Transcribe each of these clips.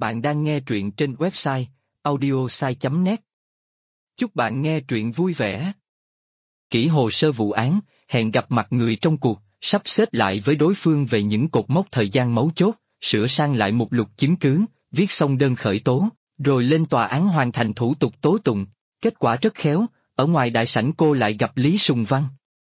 Bạn đang nghe truyện trên website audiosai.net. Chúc bạn nghe truyện vui vẻ. Kỹ hồ sơ vụ án, hẹn gặp mặt người trong cuộc, sắp xếp lại với đối phương về những cột mốc thời gian mấu chốt, sửa sang lại mục lục chứng cứ, viết xong đơn khởi tố, rồi lên tòa án hoàn thành thủ tục tố tụng. Kết quả rất khéo, ở ngoài đại sảnh cô lại gặp Lý Sùng Văn.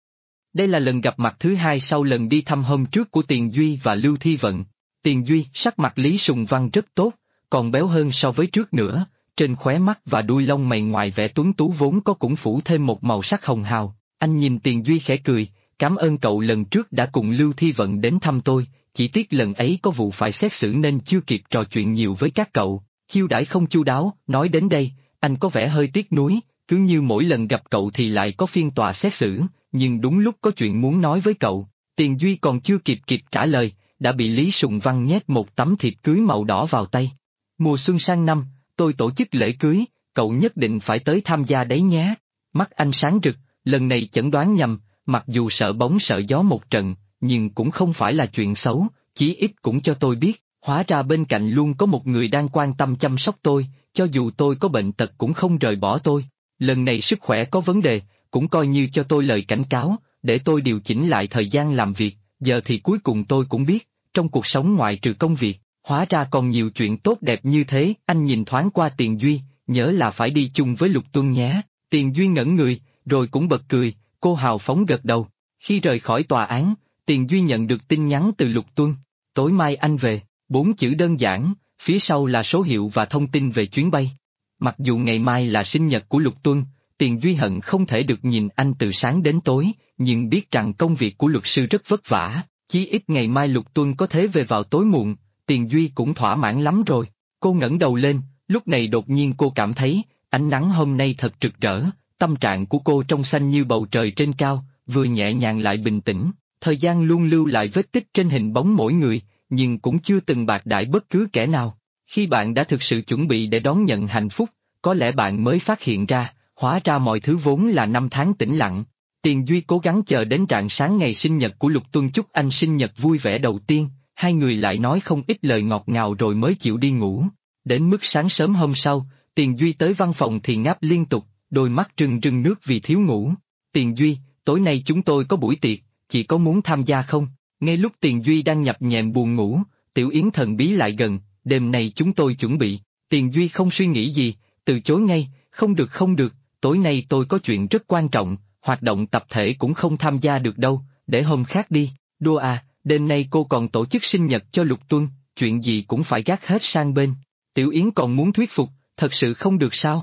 Đây là lần gặp mặt thứ hai sau lần đi thăm hôm trước của Tiền Duy và Lưu Thi Vận. Tiền Duy, sắc mặt Lý Sùng Văn rất tốt, còn béo hơn so với trước nữa, trên khóe mắt và đuôi lông mày ngoài vẻ tuấn tú vốn có cũng phủ thêm một màu sắc hồng hào. Anh nhìn Tiền Duy khẽ cười, cảm ơn cậu lần trước đã cùng Lưu Thi Vận đến thăm tôi, chỉ tiếc lần ấy có vụ phải xét xử nên chưa kịp trò chuyện nhiều với các cậu, chiêu đãi không chu đáo. Nói đến đây, anh có vẻ hơi tiếc nuối, cứ như mỗi lần gặp cậu thì lại có phiên tòa xét xử, nhưng đúng lúc có chuyện muốn nói với cậu. Tiền Duy còn chưa kịp trả lời, đã bị Lý Sùng Văn nhét một tấm thiệp cưới màu đỏ vào tay. Mùa xuân sang năm, tôi tổ chức lễ cưới, cậu nhất định phải tới tham gia đấy nhé. Mắt anh sáng rực, lần này chẩn đoán nhầm, mặc dù sợ bóng sợ gió một trận, nhưng cũng không phải là chuyện xấu, chí ít cũng cho tôi biết, hóa ra bên cạnh luôn có một người đang quan tâm chăm sóc tôi, cho dù tôi có bệnh tật cũng không rời bỏ tôi. Lần này sức khỏe có vấn đề, cũng coi như cho tôi lời cảnh cáo, để tôi điều chỉnh lại thời gian làm việc. Giờ thì cuối cùng tôi cũng biết, trong cuộc sống ngoại trừ công việc, hóa ra còn nhiều chuyện tốt đẹp như thế. Anh nhìn thoáng qua Tiền Duy, nhớ là phải đi chung với Lục Tuân nhé. Tiền Duy ngẩn người, rồi cũng bật cười, cô hào phóng gật đầu. Khi rời khỏi tòa án, Tiền Duy nhận được tin nhắn từ Lục Tuân. Tối mai anh về, 4 chữ đơn giản, phía sau là số hiệu và thông tin về chuyến bay. Mặc dù ngày mai là sinh nhật của Lục Tuân, Tiền Duy hận không thể được nhìn anh từ sáng đến tối, nhưng biết rằng công việc của luật sư rất vất vả, chí ít ngày mai Lục Tuân có thể về vào tối muộn, Tiền Duy cũng thỏa mãn lắm rồi. Cô ngẩng đầu lên, lúc này đột nhiên cô cảm thấy, ánh nắng hôm nay thật rực rỡ, tâm trạng của cô trong xanh như bầu trời trên cao, vừa nhẹ nhàng lại bình tĩnh. Thời gian luôn lưu lại vết tích trên hình bóng mỗi người, nhưng cũng chưa từng bạc đãi bất cứ kẻ nào. Khi bạn đã thực sự chuẩn bị để đón nhận hạnh phúc, có lẽ bạn mới phát hiện ra, hóa ra mọi thứ vốn là năm tháng tĩnh lặng. Tiền Duy cố gắng chờ đến rạng sáng ngày sinh nhật của Lục Tuân chúc anh sinh nhật vui vẻ đầu tiên, hai người lại nói không ít lời ngọt ngào rồi mới chịu đi ngủ. Đến mức sáng sớm hôm sau, Tiền Duy tới văn phòng thì ngáp liên tục, đôi mắt rưng rưng nước vì thiếu ngủ. Tiền Duy, tối nay chúng tôi có buổi tiệc, chị có muốn tham gia không? Ngay lúc Tiền Duy đang nhập nhèm buồn ngủ, Tiểu Yến thần bí lại gần, đêm nay chúng tôi chuẩn bị. Tiền Duy không suy nghĩ gì, từ chối ngay, không được, tối nay tôi có chuyện rất quan trọng, hoạt động tập thể cũng không tham gia được đâu, để hôm khác đi. Đùa à, đêm nay cô còn tổ chức sinh nhật cho Lục Tuân, chuyện gì cũng phải gác hết sang bên. Tiểu Yến còn muốn thuyết phục, thật sự không được sao?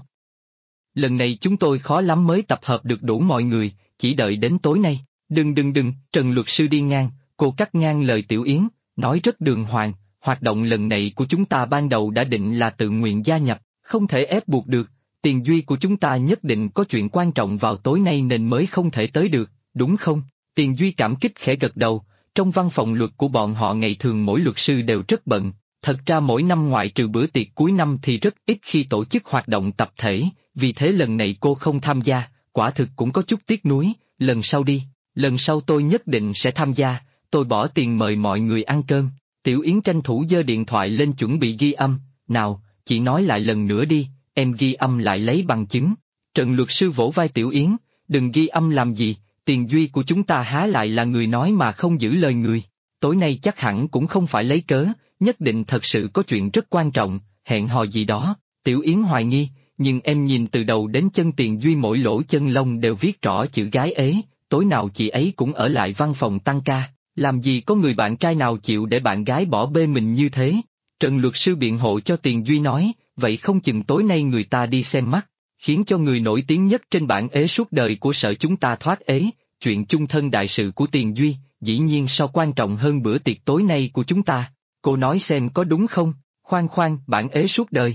Lần này chúng tôi khó lắm mới tập hợp được đủ mọi người, chỉ đợi đến tối nay. Đừng, Trần luật sư đi ngang, cô cắt ngang lời Tiểu Yến, nói rất đường hoàng, hoạt động lần này của chúng ta ban đầu đã định là tự nguyện gia nhập, không thể ép buộc được. Tiền Duy của chúng ta nhất định có chuyện quan trọng vào tối nay nên mới không thể tới được, đúng không? Tiền Duy cảm kích khẽ gật đầu, trong văn phòng luật của bọn họ ngày thường mỗi luật sư đều rất bận, thật ra mỗi năm ngoại trừ bữa tiệc cuối năm thì rất ít khi tổ chức hoạt động tập thể, vì thế lần này cô không tham gia, quả thực cũng có chút tiếc nuối. Lần sau đi, lần sau tôi nhất định sẽ tham gia, tôi bỏ tiền mời mọi người ăn cơm. Tiểu Yến tranh thủ giơ điện thoại lên chuẩn bị ghi âm, nào, chị nói lại lần nữa đi, em ghi âm lại lấy bằng chứng. Trần luật sư vỗ vai Tiểu Yến, đừng ghi âm làm gì, Tiền Duy của chúng ta há lại là người nói mà không giữ lời người. Tối nay chắc hẳn cũng không phải lấy cớ, nhất định thật sự có chuyện rất quan trọng, hẹn hò gì đó. Tiểu Yến hoài nghi, nhưng em nhìn từ đầu đến chân Tiền Duy mỗi lỗ chân lông đều viết rõ chữ gái ế, tối nào chị ấy cũng ở lại văn phòng tăng ca, làm gì có người bạn trai nào chịu để bạn gái bỏ bê mình như thế. Trần luật sư biện hộ cho Tiền Duy nói, vậy không chừng tối nay người ta đi xem mắt, khiến cho người nổi tiếng nhất trên bảng ế suốt đời của sở chúng ta thoát ế, chuyện chung thân đại sự của Tiền Duy, dĩ nhiên sao quan trọng hơn bữa tiệc tối nay của chúng ta. Cô nói xem có đúng không? Khoan, bảng ế suốt đời.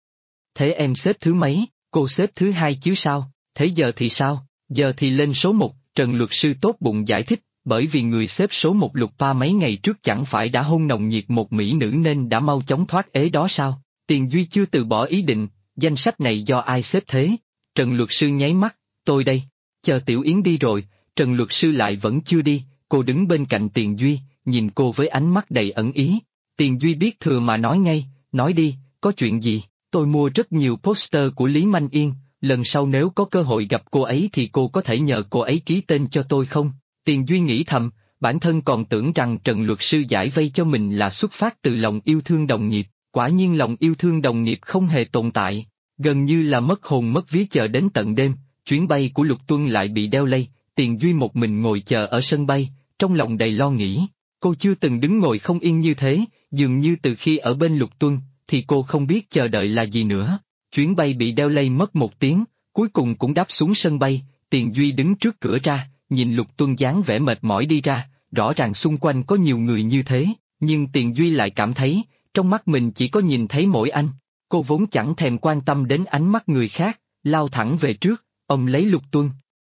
Thế em xếp thứ mấy? Cô xếp thứ 2 chứ sao? Thế giờ thì sao? Giờ thì lên số 1, Trần luật sư tốt bụng giải thích, bởi vì người xếp số 1 Lục Pa mấy ngày trước chẳng phải đã hôn nồng nhiệt một mỹ nữ nên đã mau chóng thoát ế đó sao? Tiền Duy chưa từ bỏ ý định, danh sách này do ai xếp thế? Trần luật sư nháy mắt, tôi đây. Chờ Tiểu Yến đi rồi, Trần luật sư lại vẫn chưa đi, cô đứng bên cạnh Tiền Duy, nhìn cô với ánh mắt đầy ẩn ý. Tiền Duy biết thừa mà nói ngay, nói đi, có chuyện gì? Tôi mua rất nhiều poster của Lý Manh Yên, lần sau nếu có cơ hội gặp cô ấy thì cô có thể nhờ cô ấy ký tên cho tôi không? Tiền Duy nghĩ thầm, bản thân còn tưởng rằng Trần luật sư giải vây cho mình là xuất phát từ lòng yêu thương đồng nghiệp, quả nhiên lòng yêu thương đồng nghiệp không hề tồn tại, gần như là mất hồn mất vía. Chờ đến tận đêm, chuyến bay của Lục Tuân lại bị delay, Tiền Duy một mình ngồi chờ ở sân bay, trong lòng đầy lo nghĩ. Cô chưa từng đứng ngồi không yên như thế, dường như từ khi ở bên Lục Tuân, thì cô không biết chờ đợi là gì nữa. Chuyến bay bị delay mất 1 tiếng, cuối cùng cũng đáp xuống sân bay, Tiền Duy đứng trước cửa ra, nhìn Lục Tuân dáng vẻ mệt mỏi đi ra, rõ ràng xung quanh có nhiều người như thế, nhưng Tiền Duy lại cảm thấy, trong mắt mình chỉ có nhìn thấy mỗi anh. Cô vốn chẳng thèm quan tâm đến ánh mắt người khác, lao thẳng về trước, ôm lấy Lục Tuân.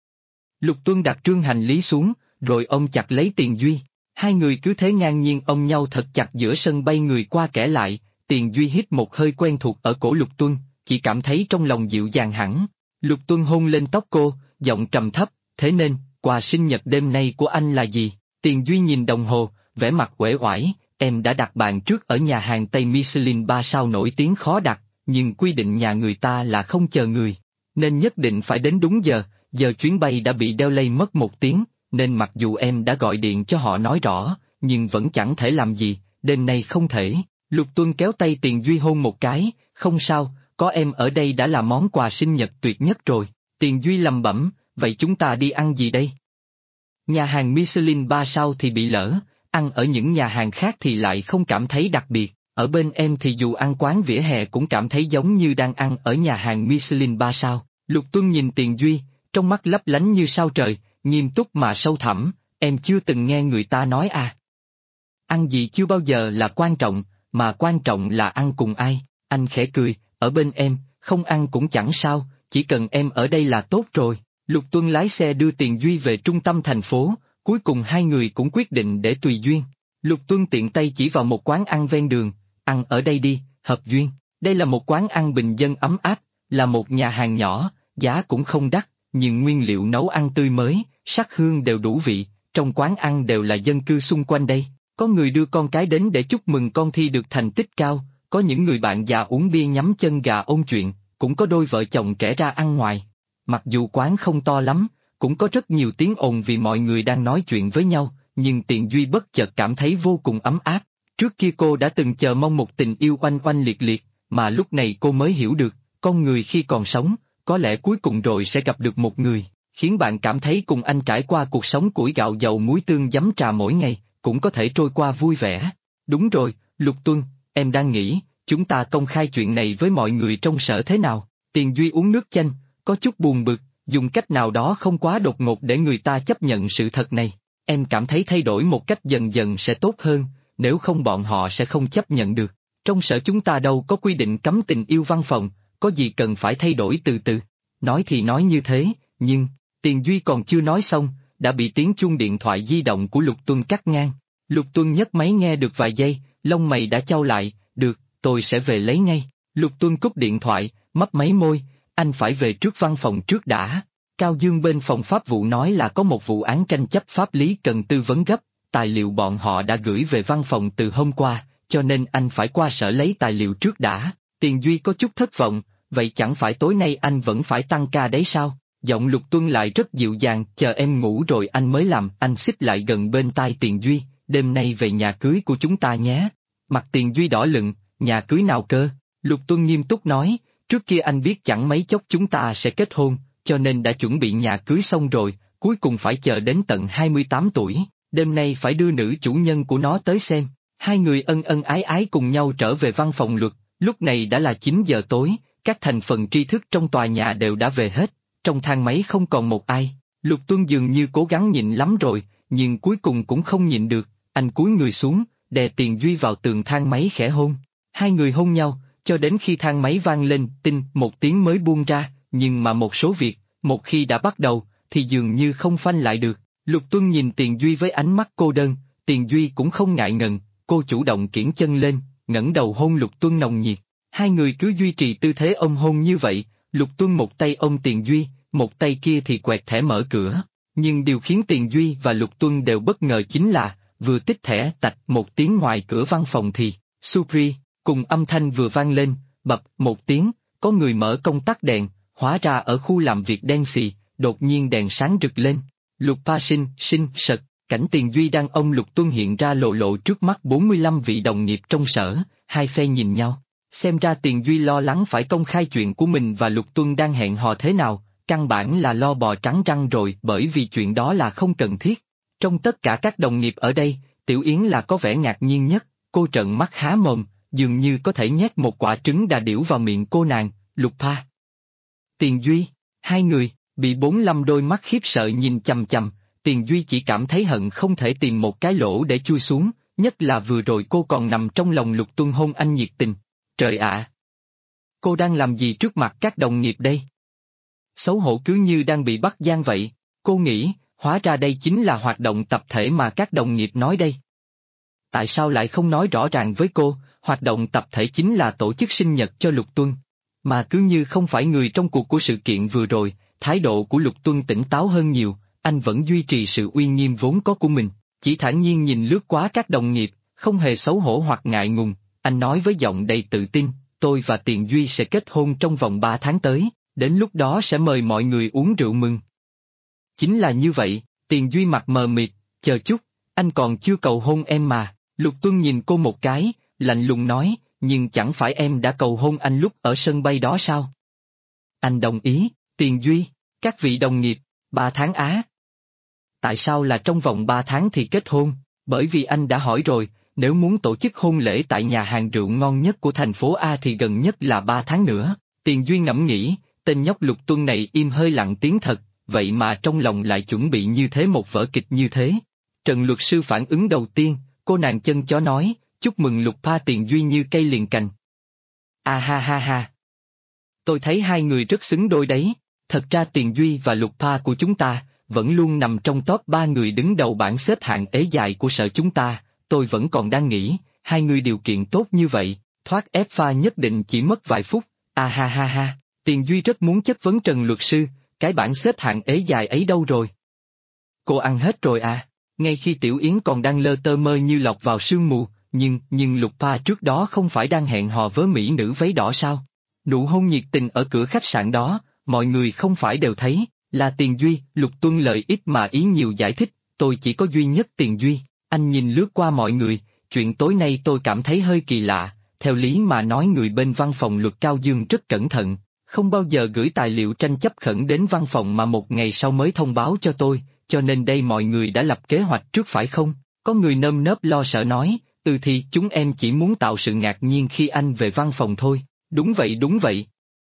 Lục Tuân đặt trương hành lý xuống, rồi ôm chặt lấy Tiền Duy. Hai người cứ thế ngang nhiên ôm nhau thật chặt giữa sân bay, người qua kẻ lại. Tiền Duy hít một hơi quen thuộc ở cổ Lục Tuân, chỉ cảm thấy trong lòng dịu dàng hẳn. Lục Tuân hôn lên tóc cô, giọng trầm thấp, thế nên, quà sinh nhật đêm nay của anh là gì? Tiền Duy nhìn đồng hồ, vẻ mặt uể oải, em đã đặt bàn trước ở nhà hàng Tây Michelin 3 sao nổi tiếng khó đặt, nhưng quy định nhà người ta là không chờ người, nên nhất định phải đến đúng giờ. Giờ chuyến bay đã bị delay mất 1 tiếng, nên mặc dù em đã gọi điện cho họ nói rõ, nhưng vẫn chẳng thể làm gì, đêm nay không thể. Lục Tuân kéo tay Tiền Duy hôn một cái, không sao, có em ở đây đã là món quà sinh nhật tuyệt nhất rồi. Tiền Duy lẩm bẩm, vậy chúng ta đi ăn gì đây? Nhà hàng Michelin 3 sao thì bị lỡ, ăn ở những nhà hàng khác thì lại không cảm thấy đặc biệt, ở bên em thì dù ăn quán vỉa hè cũng cảm thấy giống như đang ăn ở nhà hàng Michelin 3 sao. Lục Tuân nhìn Tiền Duy, trong mắt lấp lánh như sao trời, nghiêm túc mà sâu thẳm, em chưa từng nghe người ta nói à. Ăn gì chưa bao giờ là quan trọng, mà quan trọng là ăn cùng ai. Anh khẽ cười, ở bên em, không ăn cũng chẳng sao, chỉ cần em ở đây là tốt rồi. Lục Tuân lái xe đưa Tiền Duy về trung tâm thành phố, cuối cùng hai người cũng quyết định để tùy duyên. Lục Tuân tiện tay chỉ vào một quán ăn ven đường, ăn ở đây đi, hợp duyên. Đây là một quán ăn bình dân ấm áp, là một nhà hàng nhỏ, giá cũng không đắt, nhưng nguyên liệu nấu ăn tươi mới, sắc hương đều đủ vị, trong quán ăn đều là dân cư xung quanh đây. Có người đưa con cái đến để chúc mừng con thi được thành tích cao, có những người bạn già uống bia nhắm chân gà ôn chuyện, cũng có đôi vợ chồng trẻ ra ăn ngoài. Mặc dù quán không to lắm, cũng có rất nhiều tiếng ồn vì mọi người đang nói chuyện với nhau, nhưng Tiền Duy bất chợt cảm thấy vô cùng ấm áp. Trước kia cô đã từng chờ mong một tình yêu oanh oanh liệt liệt, mà lúc này cô mới hiểu được, con người khi còn sống, có lẽ cuối cùng rồi sẽ gặp được một người, khiến bạn cảm thấy cùng anh trải qua cuộc sống củi gạo dầu muối tương giấm trà mỗi ngày, cũng có thể trôi qua vui vẻ. Đúng rồi, Lục Tuân, em đang nghĩ, chúng ta công khai chuyện này với mọi người trong sở thế nào? Tiền Duy uống nước chanh, có chút buồn bực, dùng cách nào đó không quá đột ngột để người ta chấp nhận sự thật này. Em cảm thấy thay đổi một cách dần dần sẽ tốt hơn, nếu không bọn họ sẽ không chấp nhận được. Trong sở chúng ta đâu có quy định cấm tình yêu văn phòng, có gì cần phải thay đổi từ từ. Nói thì nói như thế, nhưng, Tiền Duy còn chưa nói xong, đã bị tiếng chuông điện thoại di động của Lục Tuân cắt ngang. Lục Tuân nhấc máy nghe được vài giây, lông mày đã chau lại, được, tôi sẽ về lấy ngay. Lục Tuân cúp điện thoại, mấp máy môi, anh phải về trước văn phòng trước đã. Cao Dương bên phòng pháp vụ nói là có một vụ án tranh chấp pháp lý cần tư vấn gấp, tài liệu bọn họ đã gửi về văn phòng từ hôm qua, cho nên anh phải qua sở lấy tài liệu trước đã. Tiền Duy có chút thất vọng, vậy chẳng phải tối nay anh vẫn phải tăng ca đấy sao? Giọng Lục Tuân lại rất dịu dàng, chờ em ngủ rồi anh mới làm. Anh xích lại gần bên tai Tiền Duy, đêm nay về nhà cưới của chúng ta nhé. Mặt Tiền Duy đỏ lựng, nhà cưới nào cơ? Lục Tuân nghiêm túc nói, trước kia anh biết chẳng mấy chốc chúng ta sẽ kết hôn, cho nên đã chuẩn bị nhà cưới xong rồi, cuối cùng phải chờ đến tận 28 tuổi, đêm nay phải đưa nữ chủ nhân của nó tới xem. Hai người ân ân ái ái cùng nhau trở về văn phòng luật, lúc này đã là 9 giờ tối, các thành phần tri thức trong tòa nhà đều đã về hết, trong thang máy không còn một ai. Lục Tuân dường như cố gắng nhịn lắm rồi, nhưng cuối cùng cũng không nhịn được, anh cúi người xuống, đè Tiền Duy vào tường thang máy khẽ hôn. Hai người hôn nhau, cho đến khi thang máy vang lên tinh một tiếng mới buông ra, nhưng mà một số việc, một khi đã bắt đầu, thì dường như không phanh lại được. Lục Tuân nhìn Tiền Duy với ánh mắt cô đơn, Tiền Duy cũng không ngại ngần, cô chủ động kiễng chân lên, ngẩng đầu hôn Lục Tuân nồng nhiệt. Hai người cứ duy trì tư thế ôm hôn như vậy, Lục Tuân một tay ôm Tiền Duy, một tay kia thì quẹt thẻ mở cửa. Nhưng điều khiến Tiền Duy và Lục Tuân đều bất ngờ chính là, vừa tích thẻ tạch một tiếng ngoài cửa văn phòng thì, Supri, Cùng âm thanh vừa vang lên, bập một tiếng, có người mở công tắc đèn, hóa ra ở khu làm việc đen xì, đột nhiên đèn sáng rực lên. Lục Pa sật, cảnh Tiền Duy đang ôm Lục Tuân hiện ra lộ lộ trước mắt 45 vị đồng nghiệp trong sở, hai phe nhìn nhau. Xem ra Tiền Duy lo lắng phải công khai chuyện của mình và Lục Tuân đang hẹn hò thế nào, căn bản là lo bò trắng răng rồi bởi vì chuyện đó là không cần thiết. Trong tất cả các đồng nghiệp ở đây, Tiểu Yến là có vẻ ngạc nhiên nhất, cô trợn mắt há mồm, dường như có thể nhét một quả trứng đà điểu vào miệng cô nàng. Lục Pa, Tiền Duy, hai người, bị 45 đôi mắt khiếp sợ nhìn chằm chằm, Tiền Duy chỉ cảm thấy hận không thể tìm một cái lỗ để chui xuống, nhất là vừa rồi cô còn nằm trong lòng Lục Tuân hôn anh nhiệt tình. Trời ạ! Cô đang làm gì trước mặt các đồng nghiệp đây? Xấu hổ cứ như đang bị bắt gian vậy, cô nghĩ, hóa ra đây chính là hoạt động tập thể mà các đồng nghiệp nói đây. Tại sao lại không nói rõ ràng với cô, hoạt động tập thể chính là tổ chức sinh nhật cho Lục Tuân, mà cứ như không phải người trong cuộc của sự kiện vừa rồi, thái độ của Lục Tuân tỉnh táo hơn nhiều, anh vẫn duy trì sự uy nghiêm vốn có của mình, chỉ thản nhiên nhìn lướt qua các đồng nghiệp, không hề xấu hổ hoặc ngại ngùng, anh nói với giọng đầy tự tin, tôi và Tiền Duy sẽ kết hôn trong vòng 3 tháng tới, đến lúc đó sẽ mời mọi người uống rượu mừng. Chính là như vậy, Tiền Duy mặt mờ mịt, chờ chút, anh còn chưa cầu hôn em mà, Lục Tuân nhìn cô một cái, lạnh lùng nói, nhưng chẳng phải em đã cầu hôn anh lúc ở sân bay đó sao? Anh đồng ý, Tiền Duy, các vị đồng nghiệp, 3 tháng á. Tại sao là trong vòng 3 tháng thì kết hôn? Bởi vì anh đã hỏi rồi, nếu muốn tổ chức hôn lễ tại nhà hàng rượu ngon nhất của thành phố A thì gần nhất là 3 tháng nữa. Tiền Duy ngẫm nghĩ, tên nhóc Lục Tuân này im hơi lặng tiếng thật, vậy mà trong lòng lại chuẩn bị như thế một vở kịch như thế. Trần luật sư phản ứng đầu tiên, cô nàng chân chó nói, chúc mừng Lục Pa Tiền Duy như cây liền cành. À ha ha ha. Tôi thấy hai người rất xứng đôi đấy, thật ra Tiền Duy và Lục Pa của chúng ta, vẫn luôn nằm trong top 3 người đứng đầu bảng xếp hạng ế dài của sở chúng ta, tôi vẫn còn đang nghĩ, hai người điều kiện tốt như vậy, thoát ép pha nhất định chỉ mất vài phút, à ha ha ha, Tiền Duy rất muốn chất vấn Trần luật sư, cái bảng xếp hạng ế dài ấy đâu rồi? Cô ăn hết rồi à, ngay khi Tiểu Yến còn đang lơ tơ mơ như lọt vào sương mù, nhưng Lục Pa trước đó không phải đang hẹn hò với mỹ nữ váy đỏ sao? Nụ hôn nhiệt tình ở cửa khách sạn đó, mọi người không phải đều thấy, là Tiền Duy, Lục Tuân lợi ít mà ý nhiều giải thích, tôi chỉ có duy nhất Tiền Duy, anh nhìn lướt qua mọi người, chuyện tối nay tôi cảm thấy hơi kỳ lạ, theo lý mà nói người bên văn phòng Luật Cao Dương rất cẩn thận, không bao giờ gửi tài liệu tranh chấp khẩn đến văn phòng mà một ngày sau mới thông báo cho tôi, cho nên đây mọi người đã lập kế hoạch trước phải không? Có người nơm nớp lo sợ nói, thì chúng em chỉ muốn tạo sự ngạc nhiên khi anh về văn phòng thôi, đúng vậy đúng vậy.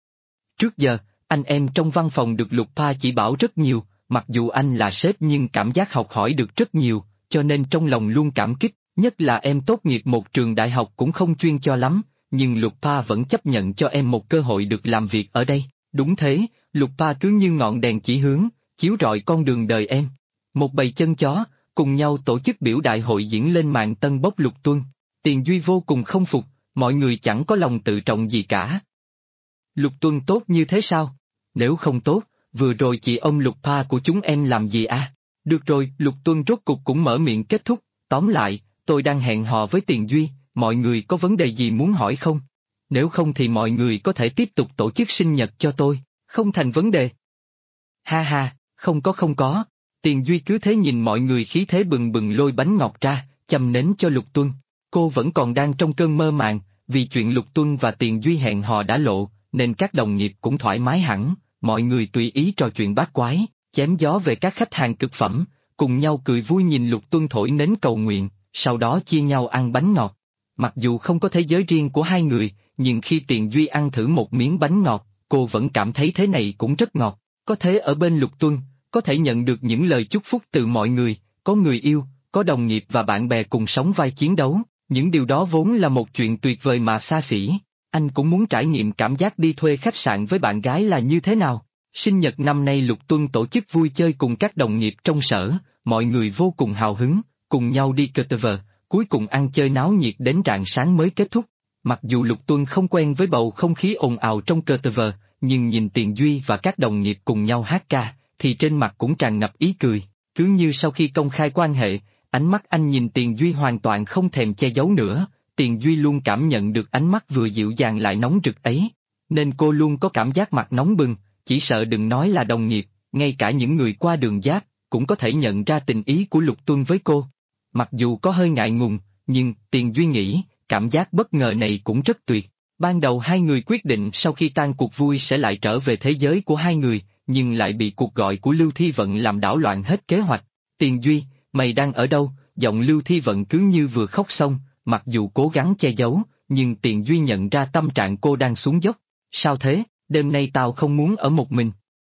Trước giờ, anh em trong văn phòng được Lục Pa chỉ bảo rất nhiều, mặc dù anh là sếp nhưng cảm giác học hỏi được rất nhiều, cho nên trong lòng luôn cảm kích, nhất là em tốt nghiệp một trường đại học cũng không chuyên cho lắm, nhưng Lục Pa vẫn chấp nhận cho em một cơ hội được làm việc ở đây, đúng thế, Lục Pa cứ như ngọn đèn chỉ hướng, chiếu rọi con đường đời em. Một bầy chân chó, cùng nhau tổ chức biểu đại hội diễn lên màn tân bốc Lục Tuân, Tiền Duy vô cùng không phục, mọi người chẳng có lòng tự trọng gì cả. Lục Tuân tốt như thế sao? Nếu không tốt, vừa rồi chị ông Lục Pa của chúng em làm gì à? Được rồi, Lục Tuân rốt cục cũng mở miệng kết thúc, tóm lại, tôi đang hẹn hò với Tiền Duy, mọi người có vấn đề gì muốn hỏi không? Nếu không thì mọi người có thể tiếp tục tổ chức sinh nhật cho tôi, không thành vấn đề. Ha ha, không có, Tiền Duy cứ thế nhìn mọi người khí thế bừng bừng lôi bánh ngọt ra, châm nến cho Lục Tuân, cô vẫn còn đang trong cơn mơ màng, vì chuyện Lục Tuân và Tiền Duy hẹn hò đã lộ, nên các đồng nghiệp cũng thoải mái hẳn, mọi người tùy ý trò chuyện bát quái, chém gió về các khách hàng cực phẩm, cùng nhau cười vui nhìn Lục Tuân thổi nến cầu nguyện, sau đó chia nhau ăn bánh ngọt. Mặc dù không có thế giới riêng của hai người, nhưng khi Tiền Duy ăn thử một miếng bánh ngọt, cô vẫn cảm thấy thế này cũng rất ngọt, có thế ở bên Lục Tuân, có thể nhận được những lời chúc phúc từ mọi người, có người yêu, có đồng nghiệp và bạn bè cùng sống vai chiến đấu, những điều đó vốn là một chuyện tuyệt vời mà xa xỉ. Anh cũng muốn trải nghiệm cảm giác đi thuê khách sạn với bạn gái là như thế nào. Sinh nhật năm nay Lục Tuân tổ chức vui chơi cùng các đồng nghiệp trong sở, mọi người vô cùng hào hứng, cùng nhau đi CTV, cuối cùng ăn chơi náo nhiệt đến rạng sáng mới kết thúc. Mặc dù Lục Tuân không quen với bầu không khí ồn ào trong CTV, nhưng nhìn Tiền Duy và các đồng nghiệp cùng nhau hát ca, thì trên mặt cũng tràn ngập ý cười, cứ như sau khi công khai quan hệ, ánh mắt anh nhìn Tiền Duy hoàn toàn không thèm che giấu nữa, Tiền Duy luôn cảm nhận được ánh mắt vừa dịu dàng lại nóng rực ấy, nên cô luôn có cảm giác mặt nóng bừng, chỉ sợ đừng nói là đồng nghiệp, ngay cả những người qua đường giáp cũng có thể nhận ra tình ý của Lục Tuân với cô. Mặc dù có hơi ngại ngùng, nhưng Tiền Duy nghĩ, cảm giác bất ngờ này cũng rất tuyệt. Ban đầu hai người quyết định sau khi tan cuộc vui sẽ lại trở về thế giới của hai người, nhưng lại bị cuộc gọi của Lưu Thi Vận làm đảo loạn hết kế hoạch. Tiền Duy, mày đang ở đâu? Giọng Lưu Thi Vận cứ như vừa khóc xong, mặc dù cố gắng che giấu, nhưng Tiền Duy nhận ra tâm trạng cô đang xuống dốc. Sao thế, đêm nay tao không muốn ở một mình.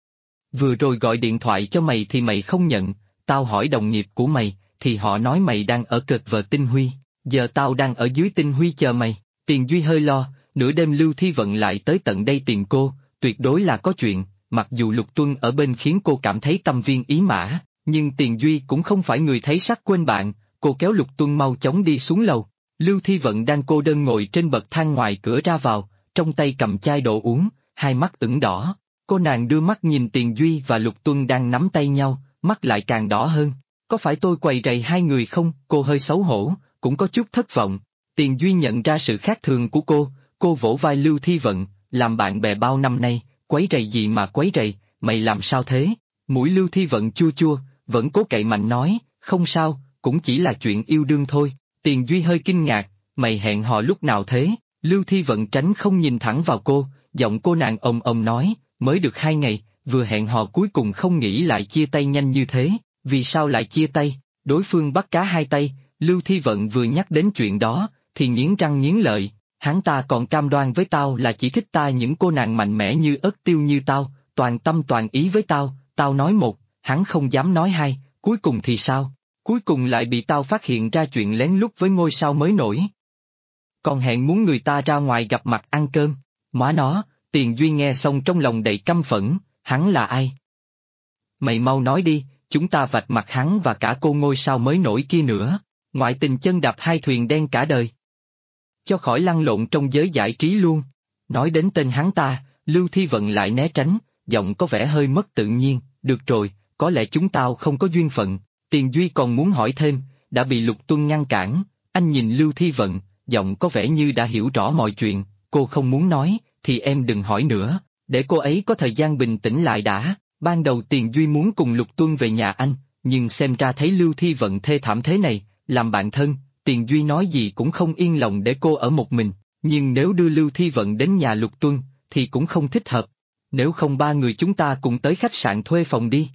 Vừa rồi gọi điện thoại cho mày thì mày không nhận, tao hỏi đồng nghiệp của mày, thì họ nói mày đang ở cợt vờ Tinh Huy, giờ tao đang ở dưới Tinh Huy chờ mày. Tiền Duy hơi lo, nửa đêm Lưu Thi Vận lại tới tận đây tìm cô, tuyệt đối là có chuyện, mặc dù Lục Tuân ở bên khiến cô cảm thấy tâm viên ý mã, nhưng Tiền Duy cũng không phải người thấy sắc quên bạn, cô kéo Lục Tuân mau chóng đi xuống lầu. Lưu Thi Vận đang cô đơn ngồi trên bậc thang ngoài cửa ra vào, trong tay cầm chai đồ uống, hai mắt ửng đỏ. Cô nàng đưa mắt nhìn Tiền Duy và Lục Tuân đang nắm tay nhau, mắt lại càng đỏ hơn. Có phải tôi quầy rầy hai người không? Cô hơi xấu hổ, cũng có chút thất vọng. Tiền Duy nhận ra sự khác thường của cô vỗ vai Lưu Thi Vận, làm bạn bè bao năm nay, quấy rầy gì mà quấy rầy, mày làm sao thế? Mũi Lưu Thi Vận chua chua, vẫn cố cậy mạnh nói, không sao, cũng chỉ là chuyện yêu đương thôi. Tiền Duy hơi kinh ngạc, mày hẹn hò lúc nào thế? Lưu Thi Vận tránh không nhìn thẳng vào cô, giọng cô nàng ồm nói, mới được 2 ngày, vừa hẹn hò cuối cùng không nghĩ lại chia tay nhanh như thế, vì sao lại chia tay? Đối phương bắt cá hai tay, Lưu Thi Vận vừa nhắc đến chuyện đó, thì nghiến răng nghiến lợi, hắn ta còn cam đoan với tao là chỉ thích ta những cô nàng mạnh mẽ như ớt tiêu như tao, toàn tâm toàn ý với tao nói một, hắn không dám nói hai, cuối cùng thì sao? Cuối cùng lại bị tao phát hiện ra chuyện lén lút với ngôi sao mới nổi. Còn hẹn muốn người ta ra ngoài gặp mặt ăn cơm, má nó. Tiền Duy nghe xong trong lòng đầy căm phẫn, hắn là ai? Mày mau nói đi, chúng ta vạch mặt hắn và cả cô ngôi sao mới nổi kia nữa, ngoại tình chân đạp hai thuyền đen cả đời. Cho khỏi lăn lộn trong giới giải trí luôn. Nói đến tên hắn ta, Lưu Thi Vận lại né tránh, giọng có vẻ hơi mất tự nhiên, được rồi, có lẽ chúng tao không có duyên phận. Tiền Duy còn muốn hỏi thêm, đã bị Lục Tuân ngăn cản, anh nhìn Lưu Thi Vận, giọng có vẻ như đã hiểu rõ mọi chuyện, cô không muốn nói, thì em đừng hỏi nữa, để cô ấy có thời gian bình tĩnh lại đã. Ban đầu Tiền Duy muốn cùng Lục Tuân về nhà anh, nhưng xem ra thấy Lưu Thi Vận thê thảm thế này, làm bạn thân, Tiền Duy nói gì cũng không yên lòng để cô ở một mình, nhưng nếu đưa Lưu Thi Vận đến nhà Lục Tuân, thì cũng không thích hợp. Nếu không ba người chúng ta cùng tới khách sạn thuê phòng đi.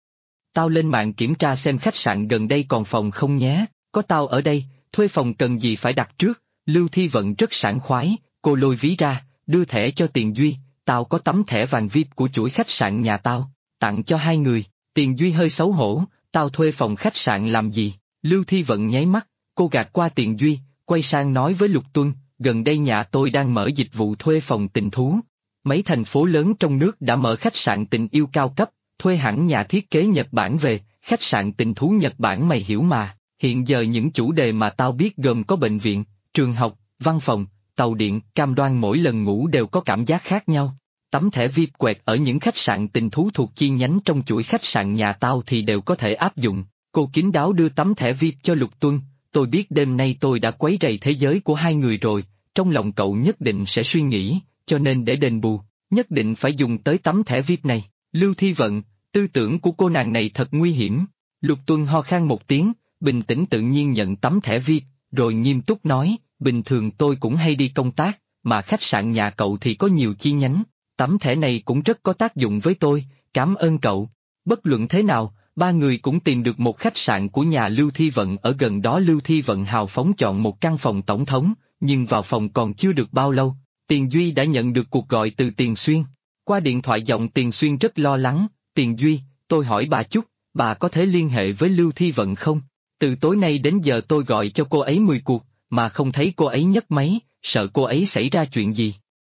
Tao lên mạng kiểm tra xem khách sạn gần đây còn phòng không nhé, có tao ở đây, thuê phòng cần gì phải đặt trước. Lưu Thi Vận rất sảng khoái, cô lôi ví ra, đưa thẻ cho Tiền Duy, tao có tấm thẻ vàng VIP của chuỗi khách sạn nhà tao, tặng cho hai người. Tiền Duy hơi xấu hổ, tao thuê phòng khách sạn làm gì? Lưu Thi Vận nháy mắt, cô gạt qua Tiền Duy, quay sang nói với Lục Tuân, gần đây nhà tôi đang mở dịch vụ thuê phòng tình thú. Mấy thành phố lớn trong nước đã mở khách sạn tình yêu cao cấp, thuê hẳn nhà thiết kế Nhật Bản về, khách sạn tình thú Nhật Bản mày hiểu mà. Hiện giờ những chủ đề mà tao biết gồm có bệnh viện, trường học, văn phòng, tàu điện, cam đoan mỗi lần ngủ đều có cảm giác khác nhau. Tấm thẻ VIP quẹt ở những khách sạn tình thú thuộc chi nhánh trong chuỗi khách sạn nhà tao thì đều có thể áp dụng. Cô kín đáo đưa tấm thẻ VIP cho Lục Tuân, tôi biết đêm nay tôi đã quấy rầy thế giới của hai người rồi, trong lòng cậu nhất định sẽ suy nghĩ, cho nên để đền bù, nhất định phải dùng tới tấm thẻ VIP này. Lưu Thi Vận, tư tưởng của cô nàng này thật nguy hiểm. Lục Tuân ho khan một tiếng, bình tĩnh tự nhiên nhận tấm thẻ VIP, rồi nghiêm túc nói, bình thường tôi cũng hay đi công tác, mà khách sạn nhà cậu thì có nhiều chi nhánh, tấm thẻ này cũng rất có tác dụng với tôi, cảm ơn cậu. Bất luận thế nào, ba người cũng tìm được một khách sạn của nhà Lưu Thi Vận ở gần đó. Lưu Thi Vận hào phóng chọn một căn phòng tổng thống, nhưng vào phòng còn chưa được bao lâu, Tiền Duy đã nhận được cuộc gọi từ Tiền Xuyên. Qua điện thoại giọng Tiền Xuyên rất lo lắng, Tiền Duy, tôi hỏi bà chút, bà có thể liên hệ với Lưu Thi Vận không? Từ tối nay đến giờ tôi gọi cho cô ấy 10 cuộc, mà không thấy cô ấy nhấc máy, sợ cô ấy xảy ra chuyện gì.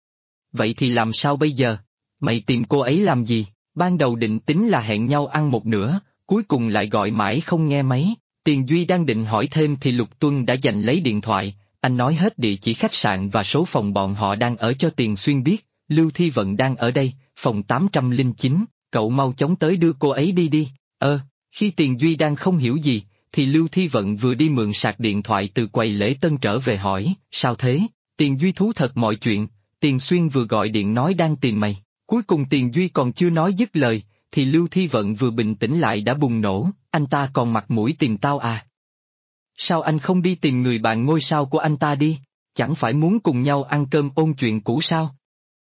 Vậy thì làm sao bây giờ? Mày tìm cô ấy làm gì? Ban đầu định tính là hẹn nhau ăn một nửa, cuối cùng lại gọi mãi không nghe máy. Tiền Duy đang định hỏi thêm thì Lục Tuân đã giành lấy điện thoại, anh nói hết địa chỉ khách sạn và số phòng bọn họ đang ở cho Tiền Xuyên biết. Lưu Thi Vận đang ở đây, phòng 809, cậu mau chóng tới đưa cô ấy đi đi. Khi Tiền Duy đang không hiểu gì, thì Lưu Thi Vận vừa đi mượn sạc điện thoại từ quầy lễ tân trở về hỏi, sao thế? Tiền Duy thú thật mọi chuyện, Tiền Xuyên vừa gọi điện nói đang tìm mày. Cuối cùng Tiền Duy còn chưa nói dứt lời, thì Lưu Thi Vận vừa bình tĩnh lại đã bùng nổ, anh ta còn mặt mũi tìm tao à? Sao anh không đi tìm người bạn ngôi sao của anh ta đi, chẳng phải muốn cùng nhau ăn cơm ôn chuyện cũ sao?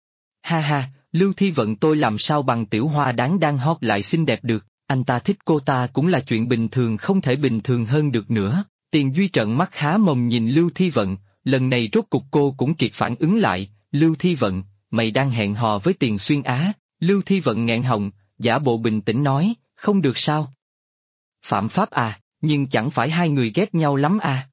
Ha ha, Lưu Thi Vận tôi làm sao bằng tiểu hoa đáng đang hot lại xinh đẹp được, anh ta thích cô ta cũng là chuyện bình thường không thể bình thường hơn được nữa. Tiền Duy trợn mắt há mồm nhìn Lưu Thi Vận, lần này rốt cục cô cũng kịp phản ứng lại, Lưu Thi Vận, mày đang hẹn hò với Tiền Xuyên á? Lưu Thi Vận nghẹn họng, giả bộ bình tĩnh nói, không được sao? Phạm pháp à, nhưng chẳng phải hai người ghét nhau lắm à?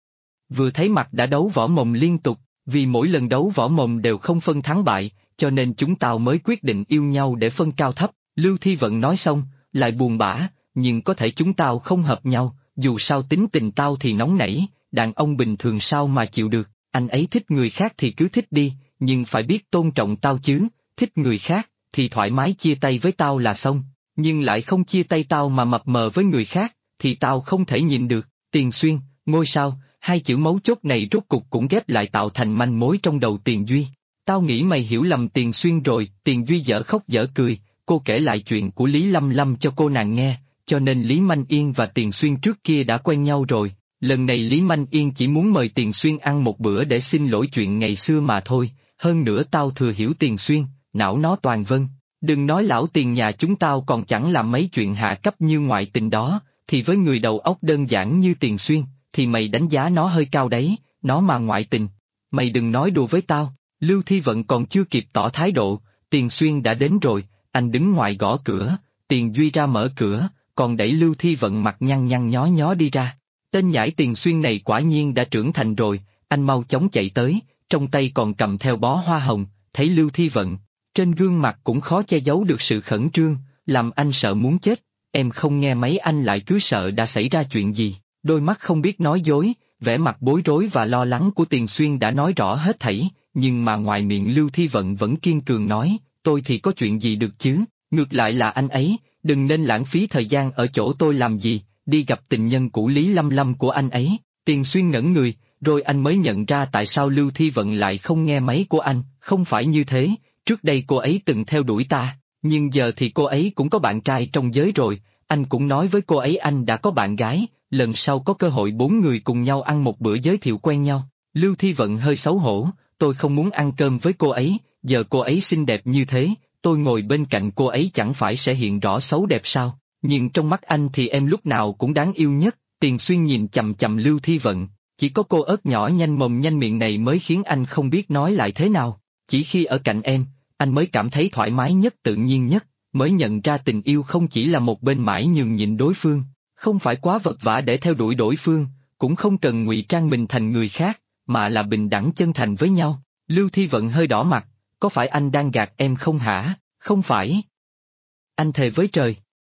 Vừa thấy mặt đã đấu võ mồm liên tục, vì mỗi lần đấu võ mồm đều không phân thắng bại, cho nên chúng tao mới quyết định yêu nhau để phân cao thấp. Lưu Thi Vận nói xong, lại buồn bã, nhưng có thể chúng tao không hợp nhau, dù sao tính tình tao thì nóng nảy, đàn ông bình thường sao mà chịu được, anh ấy thích người khác thì cứ thích đi, nhưng phải biết tôn trọng tao chứ, thích người khác, thì thoải mái chia tay với tao là xong, nhưng lại không chia tay tao mà mập mờ với người khác, thì tao không thể nhìn được. Tiền Xuyên, ngôi sao, hai chữ mấu chốt này rốt cục cũng ghép lại tạo thành manh mối trong đầu Tiền Duy. Tao nghĩ mày hiểu lầm Tiền Xuyên rồi, Tiền Duy dở khóc dở cười, cô kể lại chuyện của Lý Lâm Lâm cho cô nàng nghe, cho nên Lý Manh Yên và Tiền Xuyên trước kia đã quen nhau rồi, lần này Lý Manh Yên chỉ muốn mời Tiền Xuyên ăn một bữa để xin lỗi chuyện ngày xưa mà thôi, hơn nữa tao thừa hiểu Tiền Xuyên, não nó toàn vân, đừng nói lão Tiền nhà chúng tao còn chẳng làm mấy chuyện hạ cấp như ngoại tình đó, thì với người đầu óc đơn giản như Tiền Xuyên, thì mày đánh giá nó hơi cao đấy, nó mà ngoại tình, mày đừng nói đùa với tao. Lưu Thi Vận còn chưa kịp tỏ thái độ, Tiền Xuyên đã đến rồi, anh đứng ngoài gõ cửa, Tiền Duy ra mở cửa, còn đẩy Lưu Thi Vận mặt nhăn nhăn nhó nhó đi ra. Tên nhãi Tiền Xuyên này quả nhiên đã trưởng thành rồi, anh mau chóng chạy tới, trong tay còn cầm theo bó hoa hồng, thấy Lưu Thi Vận, trên gương mặt cũng khó che giấu được sự khẩn trương, làm anh sợ muốn chết, em không nghe mấy anh lại cứ sợ đã xảy ra chuyện gì, đôi mắt không biết nói dối, vẻ mặt bối rối và lo lắng của Tiền Xuyên đã nói rõ hết thảy. Nhưng mà ngoài miệng Lưu Thi Vận vẫn kiên cường nói, tôi thì có chuyện gì được chứ, ngược lại là anh ấy, đừng nên lãng phí thời gian ở chỗ tôi làm gì, đi gặp tình nhân cũ Lý Lâm Lâm của anh ấy. Tiền Xuyên ngẩn người, rồi anh mới nhận ra tại sao Lưu Thi Vận lại không nghe máy của anh, không phải như thế, trước đây cô ấy từng theo đuổi ta, nhưng giờ thì cô ấy cũng có bạn trai trong giới rồi, anh cũng nói với cô ấy anh đã có bạn gái, lần sau có cơ hội bốn người cùng nhau ăn một bữa giới thiệu quen nhau. Lưu Thi Vận hơi xấu hổ. Tôi không muốn ăn cơm với cô ấy, giờ cô ấy xinh đẹp như thế, tôi ngồi bên cạnh cô ấy chẳng phải sẽ hiện rõ xấu đẹp sao, nhưng trong mắt anh thì em lúc nào cũng đáng yêu nhất. Tiền Xuyên nhìn chằm chằm Lưu Thi Vận, chỉ có cô ớt nhỏ nhanh mồm nhanh miệng này mới khiến anh không biết nói lại thế nào, chỉ khi ở cạnh em, anh mới cảm thấy thoải mái nhất tự nhiên nhất, mới nhận ra tình yêu không chỉ là một bên mãi nhường nhịn đối phương, không phải quá vật vã để theo đuổi đối phương, cũng không cần ngụy trang mình thành người khác, mà là bình đẳng chân thành với nhau. Lưu Thi Vận hơi đỏ mặt, có phải anh đang gạt em không hả? Không phải. Anh thề với trời.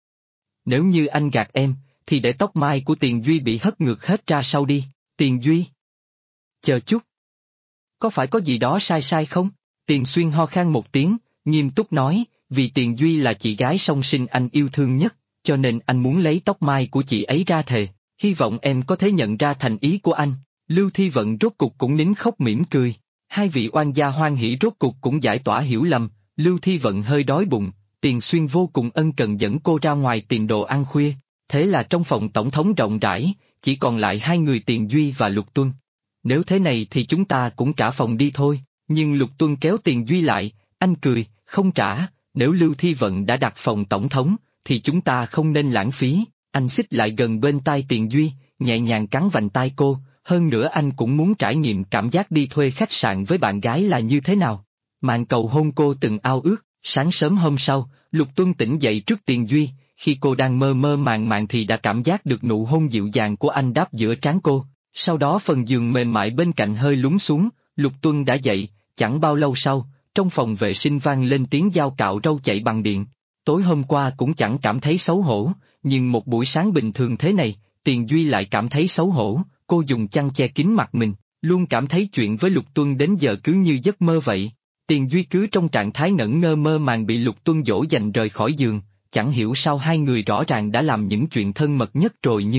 Nếu như anh gạt em, thì để tóc mai của Tiền Duy bị hất ngược hết ra sau đi. Tiền Duy. Chờ chút. Có phải có gì đó sai sai không? Tiền Xuyên ho khan một tiếng, nghiêm túc nói, vì Tiền Duy là chị gái song sinh anh yêu thương nhất, cho nên anh muốn lấy tóc mai của chị ấy ra thề, hy vọng em có thể nhận ra thành ý của anh. Lưu Thi Vận rốt cục cũng nín khóc mỉm cười, hai vị oan gia hoan hỉ rốt cục cũng giải tỏa hiểu lầm, Lưu Thi Vận hơi đói bụng, Tiền Xuyên vô cùng ân cần dẫn cô ra ngoài tìm đồ ăn khuya, thế là trong phòng tổng thống rộng rãi, chỉ còn lại hai người Tiền Duy và Lục Tuân. Nếu thế này thì chúng ta cũng trả phòng đi thôi, nhưng Lục Tuân kéo Tiền Duy lại, anh cười, không trả, nếu Lưu Thi Vận đã đặt phòng tổng thống, thì chúng ta không nên lãng phí, anh xích lại gần bên tai Tiền Duy, nhẹ nhàng cắn vành tai cô. Hơn nữa anh cũng muốn trải nghiệm cảm giác đi thuê khách sạn với bạn gái là như thế nào. Màn cầu hôn cô từng ao ước, sáng sớm hôm sau, Lục Tuân tỉnh dậy trước Tiền Duy, khi cô đang mơ mơ màng màng thì đã cảm giác được nụ hôn dịu dàng của anh đáp giữa trán cô, sau đó phần giường mềm mại bên cạnh hơi lún xuống, Lục Tuân đã dậy, chẳng bao lâu sau, trong phòng vệ sinh vang lên tiếng dao cạo râu chạy bằng điện. Tối hôm qua cũng chẳng cảm thấy xấu hổ, nhưng một buổi sáng bình thường thế này, Tiền Duy lại cảm thấy xấu hổ. Cô dùng chăn che kín mặt mình, luôn cảm thấy chuyện với Lục Tuân đến giờ cứ như giấc mơ vậy. Tiền Duy cứ trong trạng thái ngẩn ngơ mơ màng bị Lục Tuân dỗ dành rời khỏi giường, chẳng hiểu sao hai người rõ ràng đã làm những chuyện thân mật nhất rồi nhưng,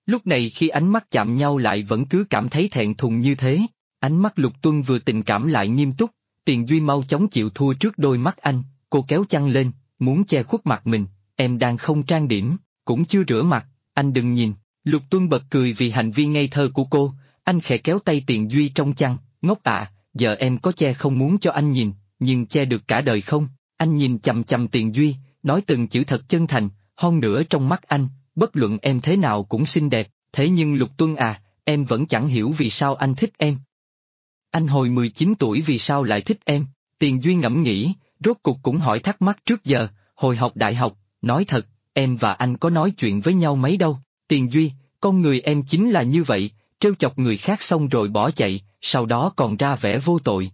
Lúc này khi ánh mắt chạm nhau lại vẫn cứ cảm thấy thẹn thùng như thế. Ánh mắt Lục Tuân vừa tình cảm lại nghiêm túc, Tiền Duy mau chóng chịu thua trước đôi mắt anh, cô kéo chăn lên, muốn che khuất mặt mình, em đang không trang điểm, cũng chưa rửa mặt, anh đừng nhìn. Lục Tuân bật cười vì hành vi ngây thơ của cô, anh khẽ kéo tay Tiền Duy trong chăn, ngốc ạ, giờ em có che không muốn cho anh nhìn, nhưng che được cả đời không? Anh nhìn chằm chằm Tiền Duy, nói từng chữ thật chân thành, hơn nữa trong mắt anh, bất luận em thế nào cũng xinh đẹp, thế nhưng Lục Tuân à, em vẫn chẳng hiểu vì sao anh thích em. Anh hồi 19 tuổi vì sao lại thích em? Tiền Duy ngẫm nghĩ, rốt cuộc cũng hỏi thắc mắc trước giờ, hồi học đại học, nói thật, em và anh có nói chuyện với nhau mấy đâu. Tiền Duy, con người em chính là như vậy, trêu chọc người khác xong rồi bỏ chạy, sau đó còn ra vẻ vô tội,